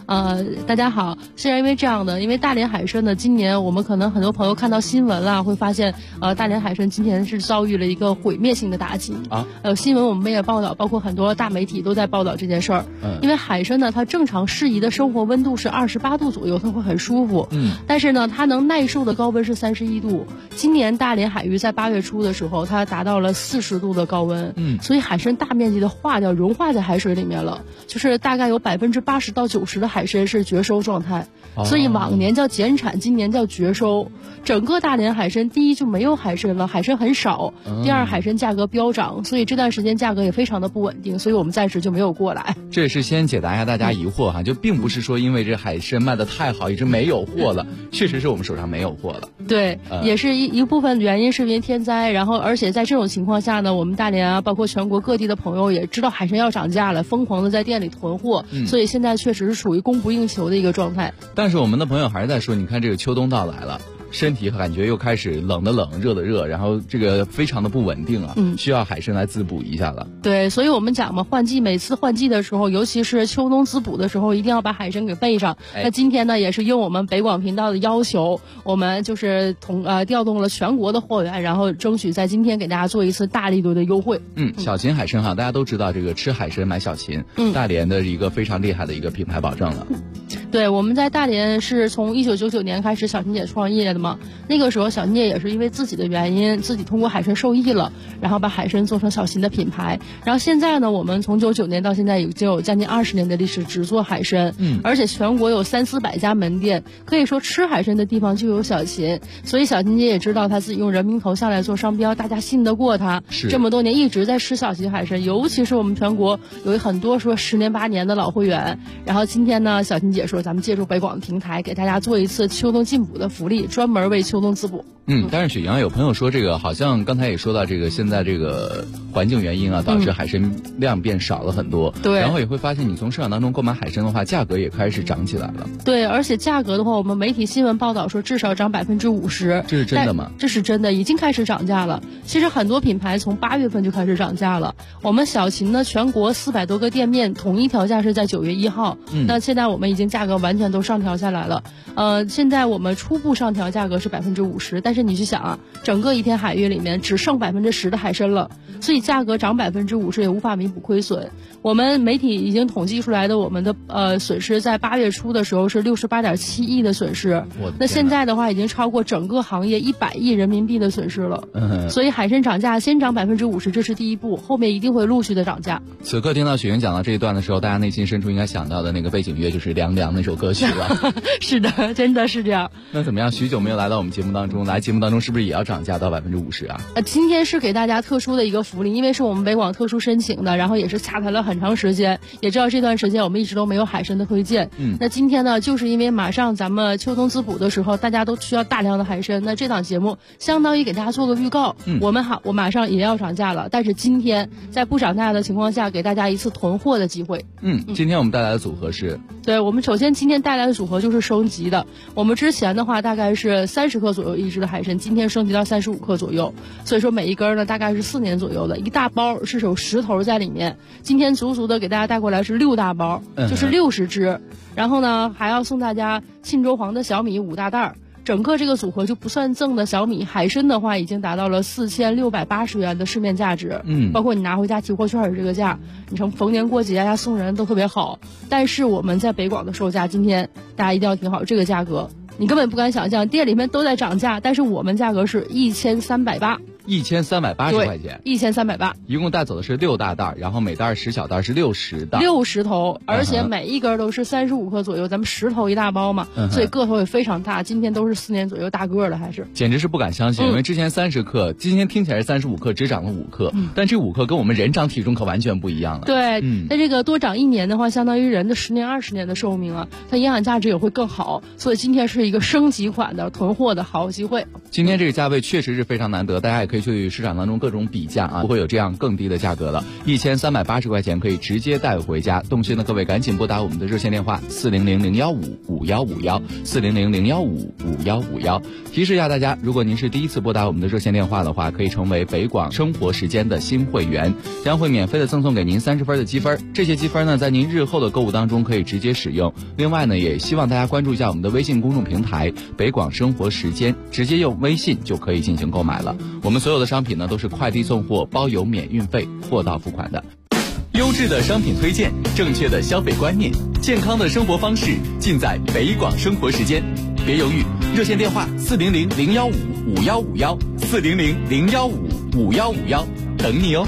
大家好，是因为这样的，因为大连海参呢，今年我们可能很多朋友看到新闻了，会发现大连海参今年是遭遇了一个毁灭性的打击啊。新闻我们也报道，包括很多大媒体都在报道这件事儿。因为海参呢，它正常适宜的生活温度是28度左右，它会很舒服。但是呢，它能耐受的高温是31度。今年大连海域在8月初的时候，它达到了40度的高温。所以海参大面积的化掉，融化在海水里面了，就是大概有80%到90%的海参是绝收状态。所以往年叫减产，今年叫绝收。整个大连海参，第一就没有海参了，海参很少；第二，海参价格飙涨，所以这段时间价格也非常的不稳定，所以我们暂时就没有过来。 这也是先解答一下大家疑惑哈，就并不是说因为这海参卖的太好，一直没有货了，确实是我们手上没有货了。 对，也是一部分原因是因为天灾，然后而且在这种情况下呢，我们大连啊，包括全国各地的朋友也知道海参要涨价了，疯狂的在店里囤货，所以现在确实是属于供不应求的一个状态。 但是我们的朋友还是在说，你看这个秋冬到来了，身体感觉又开始冷的冷，热的热，然后这个非常的不稳定啊，需要海参来滋补一下了。 对，所以我们讲嘛，换季每次换季的时候，尤其是秋冬滋补的时候，一定要把海参给备上。那今天呢，也是应我们北广频道的要求，我们就是调动了全国的货源，然后争取在今天给大家做一次大力度的优惠。 小秦海参哈，大家都知道这个吃海参买小秦，大连的一个非常厉害的一个品牌保证了。 对，我们在大连是从1999年开始小秦姐创业的嘛，那个时候小秦姐也是因为自己的原因，自己通过海参受益了，然后把海参做成小秦的品牌。然后现在呢，我们从99年到现在已经有将近20年的历史，只做海参，而且全国有300-400家门店，可以说吃海参的地方就有小秦。所以小秦姐也知道她自己用人民头像来做商标，大家信得过她，这么多年一直在吃小秦海参，尤其是我们全国有很多说10年8年的老会员。然后今天呢，小秦姐说咱们借助北广的平台，给大家做一次秋冬进补的福利，专门为秋冬滋补。 但是雪阳有朋友说，这个好像刚才也说到，这个现在这个环境原因啊，导致海参量变少了很多。对，然后也会发现你从市场当中购买海参的话，价格也开始涨起来了。 对，而且价格的话，我们媒体新闻报道说至少涨50%。 这是真的吗？ 这是真的，已经开始涨价了。其实很多品牌从8月份就开始涨价了。我们小秦呢，全国400多个店面统一调价是在9月1号。那现在我们已经价格完全都上调下来了。现在我们初步上调价格是50%，但是你去想啊，整个一片海域里面只剩10%的海参了，所以价格涨50%也无法弥补亏损。我们媒体已经统计出来的，我们的损失在8月初的时候是68.7亿的损失，那现在的话已经超过整个行业100亿人民币的损失了。所以海参涨价先涨50%，这是第一步，后面一定会陆续的涨价。 此刻听到雪云讲到这一段的时候，大家内心深处应该想到的那个背景乐就是《凉凉》那首歌曲了。 是的，真的是这样。 那怎么样？许久没有来到我们节目当中，来节目当中是不是也要涨价到50%啊？ 今天是给大家特殊的一个福利，因为是我们北广特殊申请的，然后也是洽谈了很长时间，也知道这段时间我们一直都没有海参的推荐。那今天呢，就是因为马上咱们秋冬滋补的时候，大家都需要大量的海参，那这档节目相当于给大家做个预告。我马上也要涨价了，但是今天在不涨价的情况下，给大家一次囤货的机会。 今天我们带来的组合是？ 对，我们首先今天带来的组合就是升级的。我们之前的话大概是30克左右一只的海参，今天升级到35克左右，所以说每一根呢大概是4年左右的，一大包是有10头在里面。今天足足的给大家带过来是6大包，就是60只。然后呢还要送大家沁州黄的小米5大袋。整个这个组合就不算赠的小米海参的话，已经达到了4680元的市面价值。包括你拿回家提货券的这个价，你从逢年过节呀送人都特别好。但是我们在北广的售价，今天大家一定要听好这个价格，你根本不敢想象，店里面都在涨价，但是我们价格是1380。 1380块钱 ，1380， 一共带走的是6大袋，然后每袋10小袋是60袋 ，60头，而且每一根都是35克左右，咱们10头一大包嘛，所以个头也非常大。今天都是4年左右大个的，还是简直是不敢相信，因为之前30克，今天听起来是35克，只涨了5克，但这5克跟我们人长体重可完全不一样了。 对，那这个多长1年的话，相当于人的10年20年的寿命啊，它营养价值也会更好，所以今天是一个升级款的囤货的好机会。 今天这个价位确实是非常难得，大家也可以以去市场当中各种比价啊，不会有这样更低的价格了，1380块钱可以直接带回家。动心的各位赶紧拨打我们的热线电话400-015-5151，400-015-5151。提示一下大家，如果您是第一次拨打我们的热线电话的话，可以成为北广生活时间的新会员，将会免费的赠送给您30分的积分。这些积分呢，在您日后的购物当中可以直接使用。另外呢，也希望大家关注一下我们的微信公众平台北广生活时间，直接用微信就可以进行购买了。我们所有的商品呢都是快递送货，包邮免运费，货到付款的。 优质的商品推荐，正确的消费观念，健康的生活方式，尽在北广生活时间。别犹豫，热线电话400-015-5151，400-015-5151，等你哦。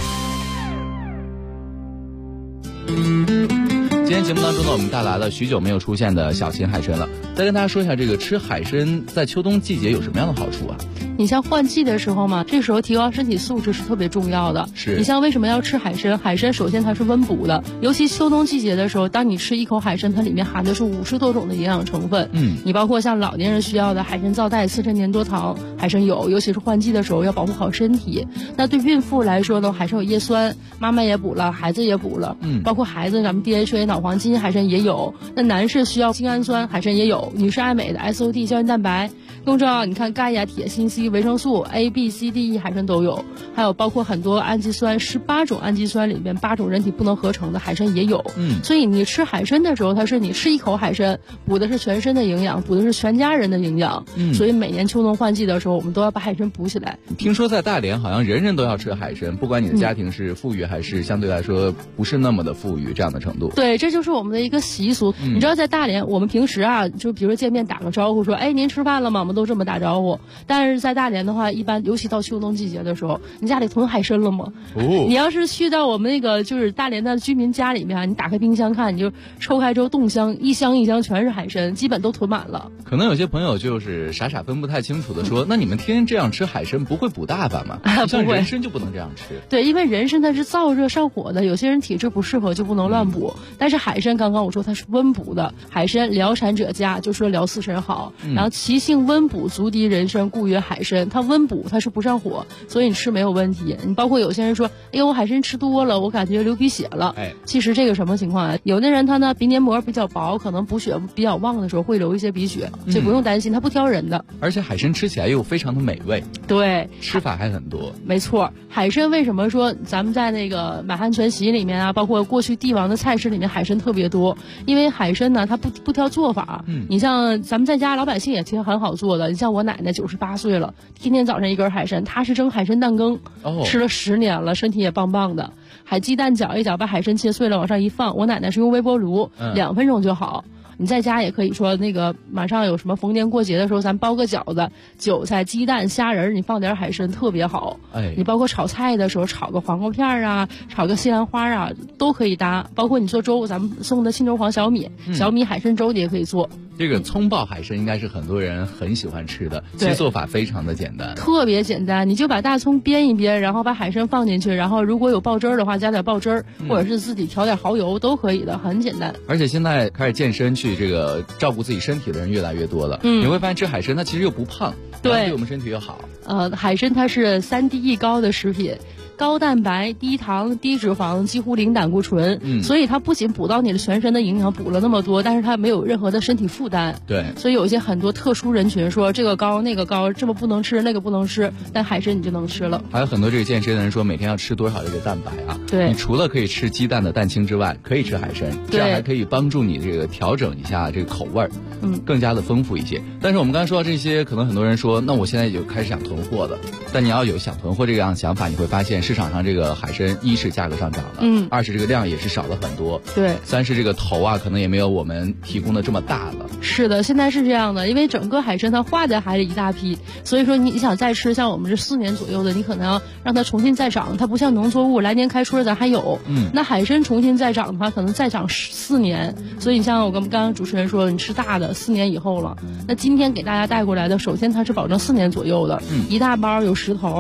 今天节目当中呢，我们带来了许久没有出现的小秦海参了。再跟大家说一下，这个吃海参在秋冬季节有什么样的好处啊？ 你像换季的时候嘛，这时候提高身体素质是特别重要的。 是你像为什么要吃海参？海参首先它是温补的，尤其秋冬季节的时候，当你吃一口海参，它里面含的是50多种的营养成分。你包括像老年人需要的海参皂苷、次肾粘多糖，海参有，尤其是换季的时候要保护好身体。那对孕妇来说呢，海参有叶酸，妈妈也补了，孩子也补了。包括孩子咱们 DHA 脑黄金海参也有。那男士需要精氨酸，海参也有。女士爱美的 SOD 胶原蛋白。更重要，你看钙呀、铁、锌、硒、维生素 A、B、C、D、E 海参都有，还有包括很多氨基酸，18种氨基酸里面8种人体不能合成的海参也有。所以你吃海参的时候，它是你吃一口海参，补的是全身的营养，补的是全家人的营养。所以每年秋冬换季的时候，我们都要把海参补起来。 听说在大连好像人人都要吃海参，不管你的家庭是富裕还是相对来说不是那么的富裕这样的程度。 对，这就是我们的一个习俗。你知道在大连，我们平时啊，就比如说见面打个招呼说，哎，您吃饭了吗？我们都这么打招呼。但是在大连的话，一般尤其到秋冬季节的时候，你家里囤海参了吗？你要是去到我们那个就是大连的居民家里面，你打开冰箱看，你就抽开之后冻箱，一箱一箱全是海参，基本都囤满了。 可能有些朋友就是傻傻分不太清楚的说，那你们天天这样吃海参不会补大发吗？像人参就不能这样吃。 对，因为人参它是燥热上火的，有些人体质不适合就不能乱补。但是海参刚刚我说它是温补的，海参疗产者佳，就说疗四神好。然后其性温补，足敌人参，故曰海参。它温补，它是不上火，所以你吃没有问题。你包括有些人说，哎呦，我海参吃多了，我感觉流鼻血了。其实这个什么情况啊？有的人他呢鼻黏膜比较薄，可能补血比较旺的时候会流一些鼻血，所以不用担心，它不挑人的。 而且海参吃起来又非常的美味。 对， 吃法还很多。 没错，海参为什么说咱们在那个满汉全席里面啊，包括过去帝王的菜式里面海参特别多？因为海参呢，它不挑做法。你像咱们在家老百姓也其实很好做的。你像我奶奶98岁了，天天早上一根海参，她是蒸海参蛋羹，吃了10年了，身体也棒棒的。海鸡蛋搅一搅，把海参切碎了往上一放，我奶奶是用微波炉，2分钟就好。你在家也可以说那个马上有什么逢年过节的时候，咱包个饺子，韭菜、鸡蛋、虾仁，你放点海参特别好。你包括炒菜的时候，炒个黄瓜片啊，炒个西兰花啊，都可以搭。包括你做粥，咱们送的青州黄小米，小米海参粥你也可以做。 这个葱爆海参应该是很多人很喜欢吃的，其实做法非常的简单， 特别简单。你就把大葱煸一煸，然后把海参放进去，然后如果有爆汁儿的话，加点爆汁儿，或者是自己调点蚝油都可以的，很简单。 而且现在开始健身去这个照顾自己身体的人越来越多了，你会发现吃海参它其实又不胖，对我们身体又好。 海参它是3D 高的食品。高蛋白、低糖、低脂肪，几乎零胆固醇，所以它不仅补到你的全身的营养，补了那么多，但是它没有任何的身体负担。 对， 所以有一些很多特殊人群说这个高那个高，这么不能吃那个不能吃，但海参你就能吃了。 还有很多这个健身的人说每天要吃多少这个蛋白啊？ 对， 你除了可以吃鸡蛋的蛋清之外，可以吃海参，这样还可以帮助你这个调整一下这个口味儿，更加的丰富一些。但是我们刚才说到这些，可能很多人说，那我现在就开始想囤货了。但你要有想囤货这样的想法，你会发现市场上这个海参一是价格上涨了，2是这个量也是少了很多， 对 ，3是这个头啊可能也没有我们提供的这么大了。 是的，现在是这样的，因为整个海参它化在海里一大批，所以说你想再吃，像我们这4年左右的，你可能要让它重新再长，它不像农作物来年开春咱还有，那海参重新再长的话，可能再长4年，所以你像我跟刚刚主持人说，你吃大的4年以后了，那今天给大家带过来的，首先它是保证4年左右的，一大包有10头。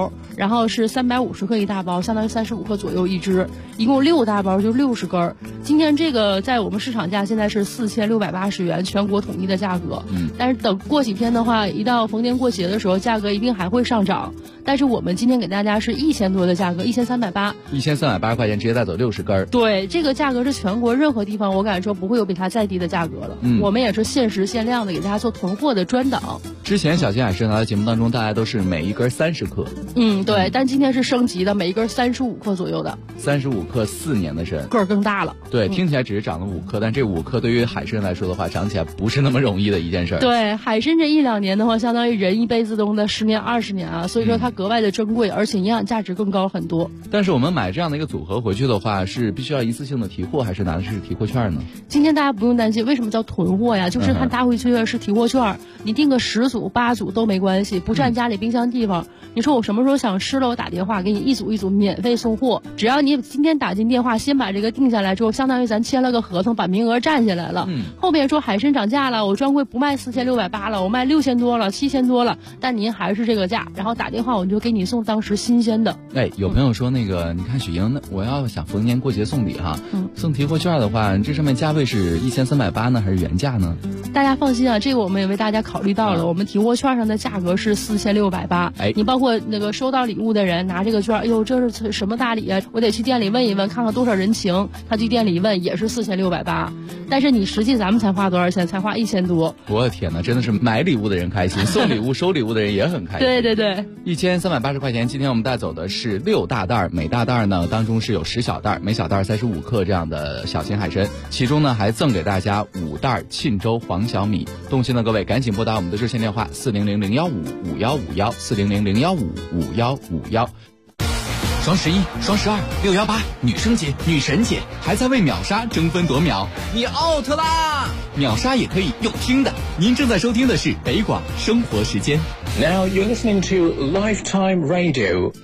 然后是350克一大包，相当于35克左右一只，一共6大包就60根。今天这个在我们市场价现在是4680元，全国统一的价格。但是等过几天的话，一到逢年过节的时候，价格一定还会上涨。但是我们今天给大家是1000多的价格，1380 块钱直接带走60根。 对，这个价格是全国任何地方我敢说不会有比它再低的价格了。我们也是限时限量的给大家做囤货的专档。 之前小新海参的节目当中，大家都是每一根30克。 对，但今天是升级的，每一根35克左右的。 35克4年的参， 个儿更大了。 对，听起来只是长了5克，但这5克对于海参来说的话，长起来不是那么容易的一件事。 对，海参这1-2年的话，相当于人一辈子中的10年20年啊，所以说它格外的珍贵，而且营养价值更高很多。 但是我们买这样的一个组合回去的话，是必须要一次性的提货，还是拿的是提货券呢？ 今天大家不用担心，为什么叫囤货呀？就是它拿回去的是提货券，你订个10组8组都没关系，不占家里冰箱地方。你说我什么时候想吃了，我打电话给你一组一组免费送货，只要你今天打进电话，先把这个定下来之后，相当于咱签了个合同，把名额占下来了。后面说海参涨价了，我专柜不卖4680了，我卖6000多了7000多了，但您还是这个价，然后打电话我就给你送当时新鲜的。 有朋友说那个你看许莹，我要想逢年过节送礼哈，送提货券的话，这上面价位是1380呢，还是原价呢？ 大家放心啊，这个我们也为大家考虑到了，我们提货券上的价格是4680。你包括那个收到礼物的人拿这个券，哎呦，这是什么大礼啊？我得去店里问一问，看看多少人情。他去店里一问也是4680，但是你实际咱们才花多少钱？才花1000多。 我的天哪，真的是买礼物的人开心，送礼物收礼物的人也很开心。 对对对 ，1380块钱。今天我们带走的是6大袋，每大袋呢当中是有10小袋，每小袋35克这样的小型海参，其中呢还赠给大家5袋沁州黄小米。动心的各位赶紧拨打我们的热线电话400-015-5151，400-015-5151。双11、双12、618，女生节、女神节，还在为秒杀争分夺秒，你 out 啦！秒杀也可以用听的。您正在收听的是北广生活时间。 Now you're listening to Lifetime Radio。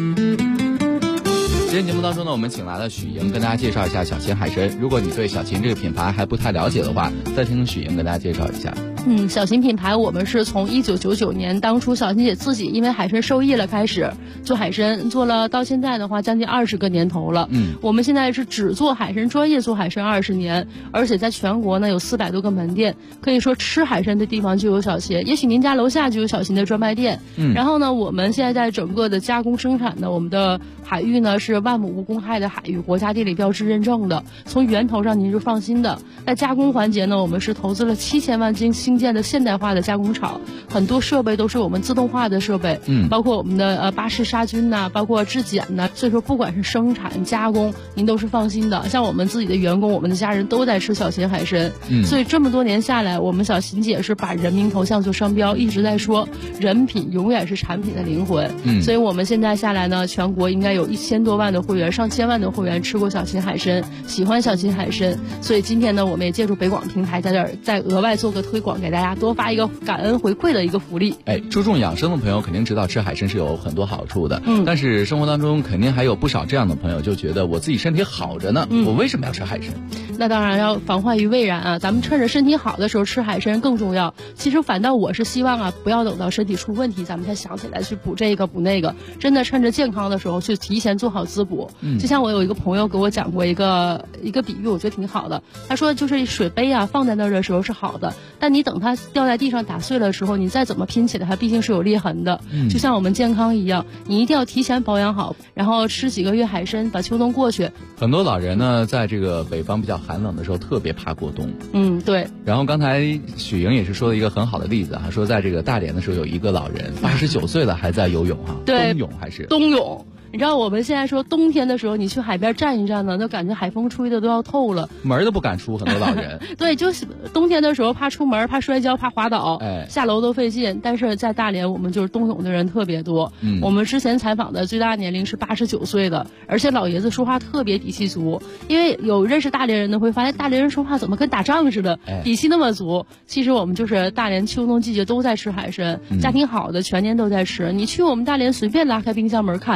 今天节目当中呢，我们请来了许莹跟大家介绍一下小秦海参。如果你对小秦这个品牌还不太了解的话，再听许莹跟大家介绍一下。 小秦品牌我们是从1999年当初小秦姐自己因为海参受益了开始做海参，做了到现在的话将近20个年头了。我们现在是只做海参，专业做海参20年，而且在全国呢有400多个门店，可以说吃海参的地方就有小秦，也许您家楼下就有小秦的专卖店。然后呢，我们现在在整个的加工生产的我们的海域呢是万亩无公害的海域，国家地理标志认证的，从源头上您是放心的。在加工环节呢，我们是投资了7000万新建的现代化的加工厂，很多设备都是我们自动化的设备，包括我们的巴氏杀菌呐，包括质检呐，所以说不管是生产加工，您都是放心的。像我们自己的员工，我们的家人都在吃小秦海参，所以这么多年下来，我们小秦姐是把人民头像做商标，一直在说人品永远是产品的灵魂。所以我们现在下来呢，全国应该有1000多万的会员，上千万的会员吃过小秦海参，喜欢小秦海参。所以今天呢，我们也借助北广平台在这儿再额外做个推广，给大家多发一个感恩回馈的一个福利。 注重养生的朋友肯定知道吃海参是有很多好处的，但是生活当中肯定还有不少这样的朋友就觉得我自己身体好着呢，我为什么要吃海参？ 那当然要防患于未然啊，咱们趁着身体好的时候吃海参更重要。其实反倒我是希望啊，不要等到身体出问题咱们才想起来去补这个补那个，真的趁着健康的时候去提前做好滋补。就像我有一个朋友给我讲过一个比喻，我觉得挺好的。他说就是水杯啊放在那儿的时候是好的，但你等它掉在地上打碎了的时候，你再怎么拼起来它毕竟是有裂痕的。就像我们健康一样，你一定要提前保养好，然后吃几个月海参，把秋冬过去。 很多老人呢在这个北方比较寒冷的时候特别怕过冬。 对。 然后刚才许莹也是说了一个很好的例子啊，说在这个大连的时候有一个老人89岁了还在游泳哈， 对， 冬泳还是冬泳。你知道我们现在说冬天的时候，你去海边站一站呢，都感觉海风吹的都要透了， 门都不敢出，很多老人。 对，就是冬天的时候怕出门，怕摔跤，怕滑倒，下楼都费劲。但是在大连，我们就是冬泳的人特别多。我们之前采访的最大年龄是89岁的，而且老爷子说话特别底气足。因为有认识大连人的会发现，大连人说话怎么跟打仗似的，底气那么足。其实我们就是大连秋冬季节都在吃海参，家庭好的全年都在吃。你去我们大连随便拉开冰箱门看，囤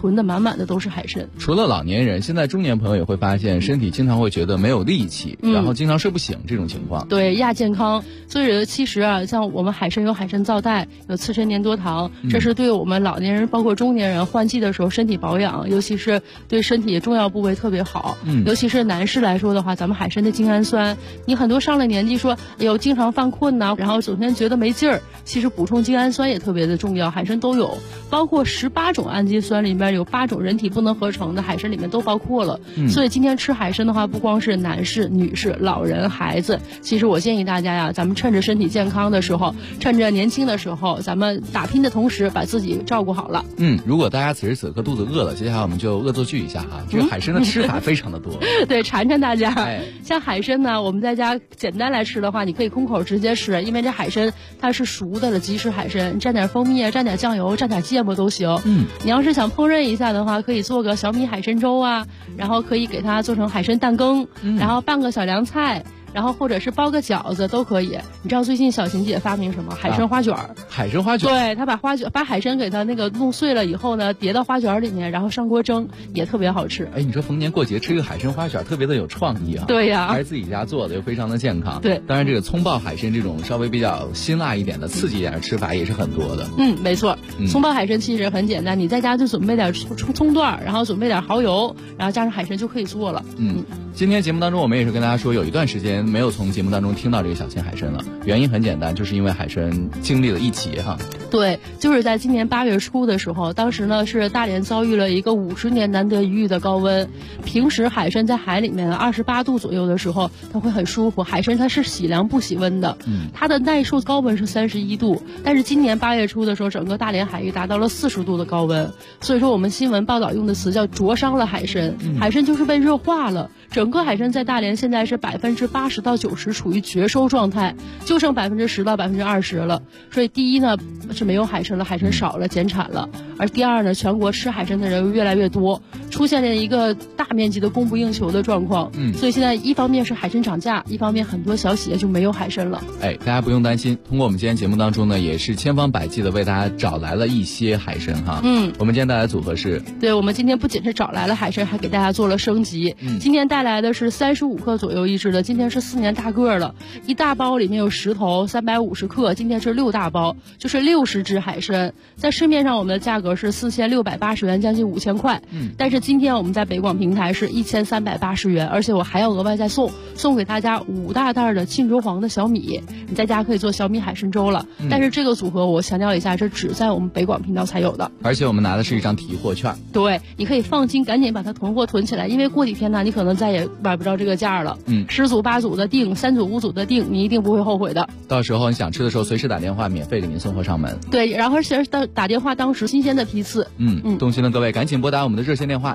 囤的满满的都是海参。 除了老年人，现在中年朋友也会发现身体经常会觉得没有力气，然后经常睡不醒这种情况。 对，亚健康。所以其实啊，像我们海参有海参皂苷，有刺参粘多糖，这是对我们老年人包括中年人换季的时候身体保养，尤其是对身体重要部位特别好。尤其是男士来说的话，咱们海参的精氨酸，你很多上了年纪说哎呦经常犯困然后整天觉得没劲儿，其实补充精氨酸也特别的重要，海参都有，包括18种氨基酸里面有8种人体不能合成的，海参里面都包括了。所以今天吃海参的话，不光是男士、女士、老人、孩子，其实我建议大家呀，咱们趁着身体健康的时候，趁着年轻的时候，咱们打拼的同时把自己照顾好了。 如果大家此时此刻肚子饿了，接下来我们就恶作剧一下哈，这个海参的吃法非常的多。 对，馋馋大家。像海参呢，我们在家简单来吃的话，你可以空口直接吃，因为这海参它是熟的了，即食海参，蘸点蜂蜜，蘸点酱油，蘸点芥末都行。你要是想烹饪一下的话，可以做个小米海参粥啊，然后可以给它做成海参蛋羹，然后拌个小凉菜。然后或者是包个饺子都可以。你知道最近小琴姐发明什么？海参花卷。 海参花卷。 对，她把海参给它那个弄碎了以后呢，叠到花卷里面，然后上锅蒸，也特别好吃。 哎，你说逢年过节吃个海参花卷，特别的有创意啊。 对呀， 还是自己家做的，又非常的健康。 对， 当然这个葱爆海参这种稍微比较辛辣一点的、刺激一点的吃法也是很多的。 没错。葱爆海参其实很简单，你在家就准备点葱段，然后准备点蚝油，然后加上海参就可以做了。 今天节目当中我们也是跟大家说，有一段时间没有从节目当中听到这个小青海参了，原因很简单，就是因为海参经历了一劫哈。 对，就是在今年8月初的时候，当时呢是大连遭遇了一个50年难得一遇的高温。平时海参在海里面28度左右的时候，它会很舒服。海参它是喜凉不喜温的，它的耐受高温是31度，但是今年8月初的时候，整个大连海域达到了40度的高温。所以说我们新闻报道用的词叫灼伤了海参，海参就是被热化了。整个海参在大连现在是80%到90%处于绝收状态，就剩10%到20%了。所以第一呢是没有海参了，海参少了，减产了。而第二呢，全国吃海参的人越来越多，出现了一个大面积的供不应求的状况。所以现在一方面是海参涨价，一方面很多小企业就没有海参了。 大家不用担心，通过我们今天节目当中呢，也是千方百计的为大家找来了一些海参哈。我们今天带来的组合是， 对，我们今天不仅是找来了海参，还给大家做了升级。今天带来的是35克左右一只的，今天是4年大个了，一大包里面有10头，350克，今天是6大包，就是60只海参。在市面上我们的价格是4680元，将近5000块。但是今天我们在北广平台是1380元，而且我还要额外再送给大家5大袋的沁州黄的小米，你在家可以做小米海参粥了。但是这个组合我强调一下，这只在我们北广频道才有的， 而且我们拿的是一张提货券。 对，你可以放心，赶紧把它囤货囤起来，因为过几天呢，你可能再也买不着这个价了。10组8组的订，3组5组的订，你一定不会后悔的。 到时候你想吃的时候，随时打电话，免费给您送货上门。 对，然后是打电话当时新鲜的批次。 动心的各位赶紧拨打我们的热线电话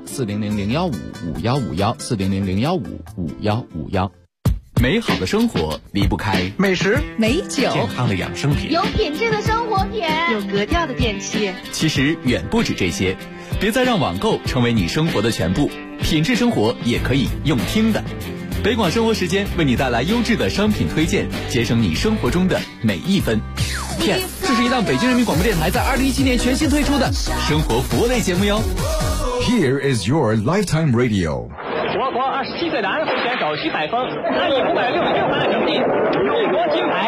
400-015-5151，400-015-5151。美好的生活离不开美食、 美酒、 健康的养生品、 有品质的生活品、 有格调的电器。 其实远不止这些，别再让网购成为你生活的全部，品质生活也可以用听的。北广生活时间为你带来优质的商品推荐，节省你生活中的每一分。 Yes， 这是一档北京人民广播电台在2017年全新推出的生活服务类节目哟。 Here is your lifetime radio。 我国27岁的安徽选手徐海峰，他以566分的成绩荣夺金牌。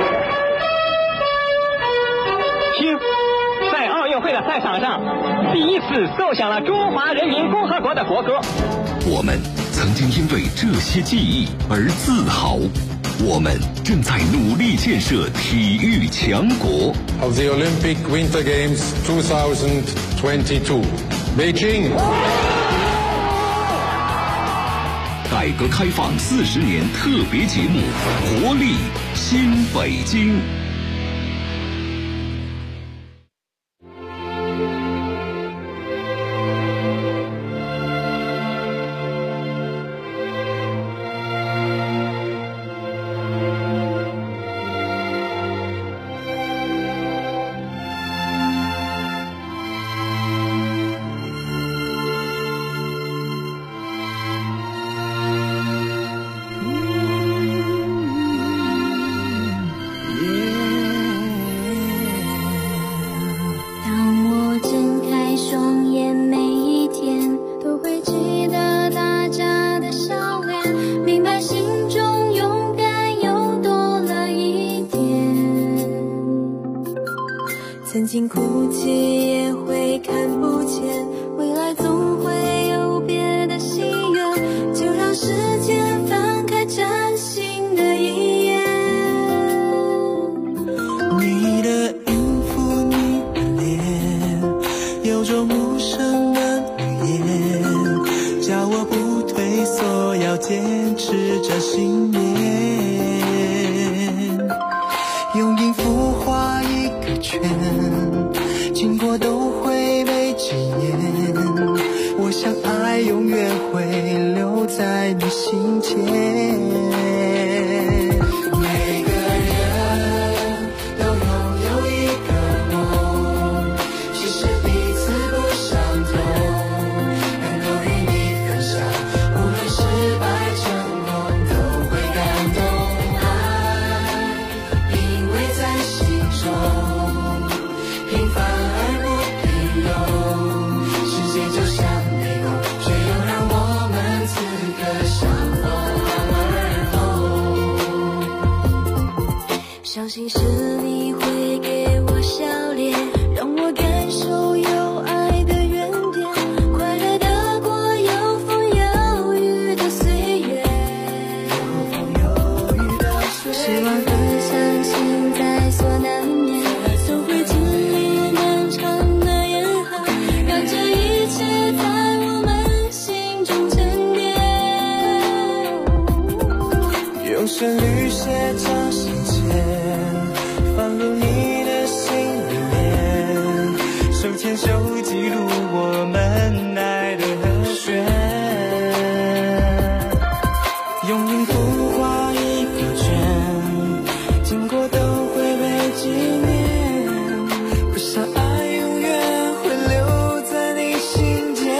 听，在奥运会的赛场上，第一次奏响了中华人民共和国的国歌。 我们曾经因为这些记忆而自豪。我们正在努力建设体育强国。 Of the Olympic Winter Games 2022, Beijing。 改革开放40年特别节目，活力新北京。 Yeah. 尽哭泣也会看不见，未来总会有别的心愿，就让时间翻开崭新的一页。 你的音符，你的脸，有种无声的语言，叫我不退缩，要坚持着信念。用音符画一个圈，经过都会被纪念。我想爱永远会留在你心间。每个人都拥有一个梦，其实彼此不相同，能够与你分享，无论失败成功都会感动。爱因为在心中平凡而不平庸，世界就像迷宫，却又让我们此刻相逢好而后。 相信是你会给我笑脸，让我感受有爱的原点，快乐的过有风有雨的岁月。希望分享现在所难免，都会经历漫长的严寒，让这一切在我们心中沉淀。 用旋律写张信笺，放入你的心里面，手牵手记录我们爱的和弦。用音符画一个圈，经过都会被纪念。我想爱永远会留在你心间。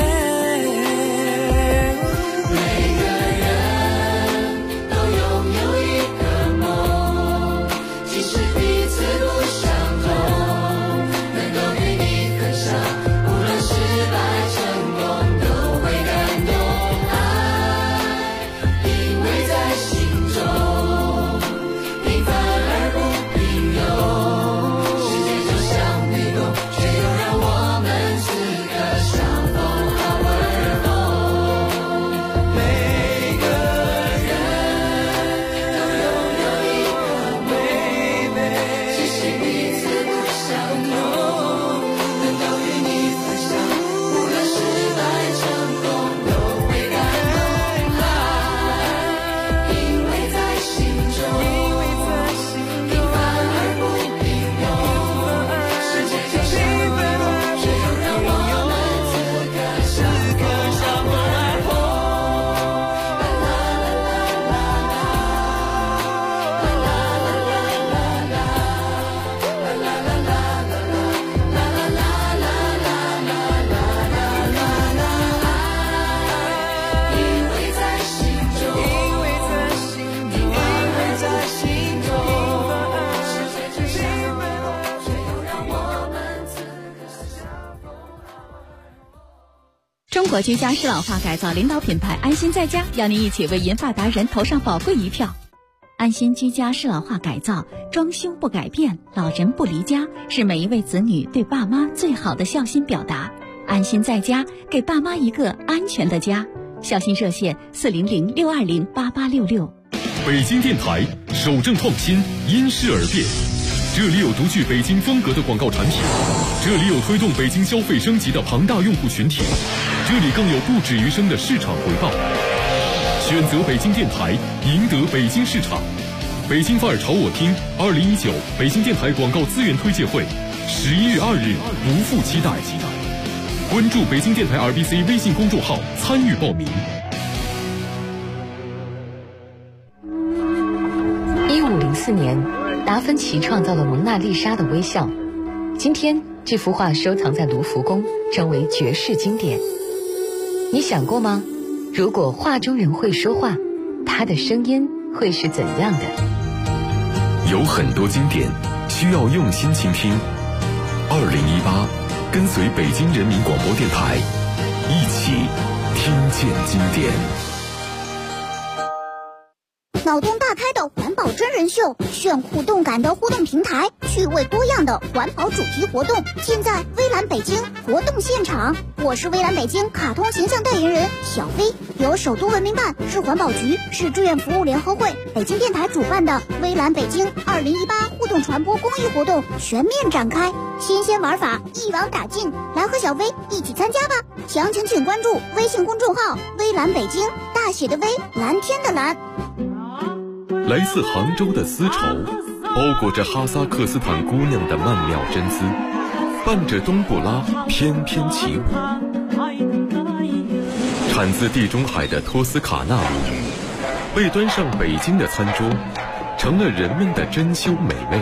每个人都拥有一个梦，即使彼此不相同，能够与你分享，无论失败成功都会感动。爱因为在心中平凡而不平庸，世界就像迷宫，却又让我们此刻相逢好而后。每个人都拥有一个baby，即使彼此不相同，能够与你分享，无论失败成功都会感动。爱因为在心中平凡而不平庸，世界就像迷宫，却又让我们此刻相逢而后。因为在心中平凡而在心中，世界就像迷宫，却又让我们此刻相逢。 中国居家适老化改造领导品牌安心在家，邀您一起为银发达人投上宝贵一票。安心居家适老化改造，装修不改变，老人不离家，是每一位子女对爸妈最好的孝心表达。安心在家，给爸妈一个安全的家。孝心热线400-620-8866。 北京电台守正创新，因势而变。这里有独具北京风格的广告产品，这里有推动北京消费升级的庞大用户群体，这里更有不止余生的市场回报。选择北京电台，赢得北京市场。北京范儿朝我听2019北京电台广告资源推介会，11月2日不负期待。关注北京电台 RBC 微信公众号参与报名。 1504年，达芬奇创造了蒙娜丽莎的微笑。今天，这幅画收藏在卢浮宫，成为绝世经典。你想过吗？如果画中人会说话，他的声音会是怎样的？ 有很多经典需要用心倾听。2018，跟随北京人民广播电台，一起听见经典。 脑洞大开的环保真人秀，炫酷动感的互动平台，趣味多样的环保主题活动，尽在微蓝北京活动现场。我是微蓝北京卡通形象代言人小飞，由首都文明办、市环保局、市志愿服务联合会、北京电台主办的微蓝北京2018互动传播公益活动全面展开，新鲜玩法一网打尽，来和小飞一起参加吧！详情请关注微信公众号微蓝北京，大写的微，蓝天的蓝。 来自杭州的丝绸，包裹着哈萨克斯坦姑娘的曼妙真姿，伴着冬不拉翩翩起舞。产自地中海的托斯卡纳舞，被端上北京的餐桌，成了人们的珍馐美味。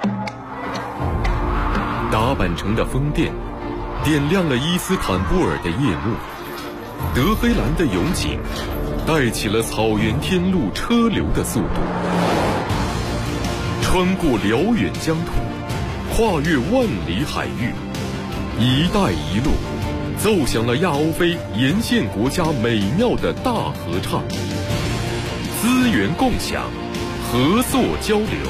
打扮成的宫殿，点亮了伊斯坦布尔的夜幕。德黑兰的勇景，带起了草原天路车流的速度。穿过辽远疆土，跨越万里海域，一带一路奏响了亚欧非沿线国家美妙的大合唱。资源共享，合作交流，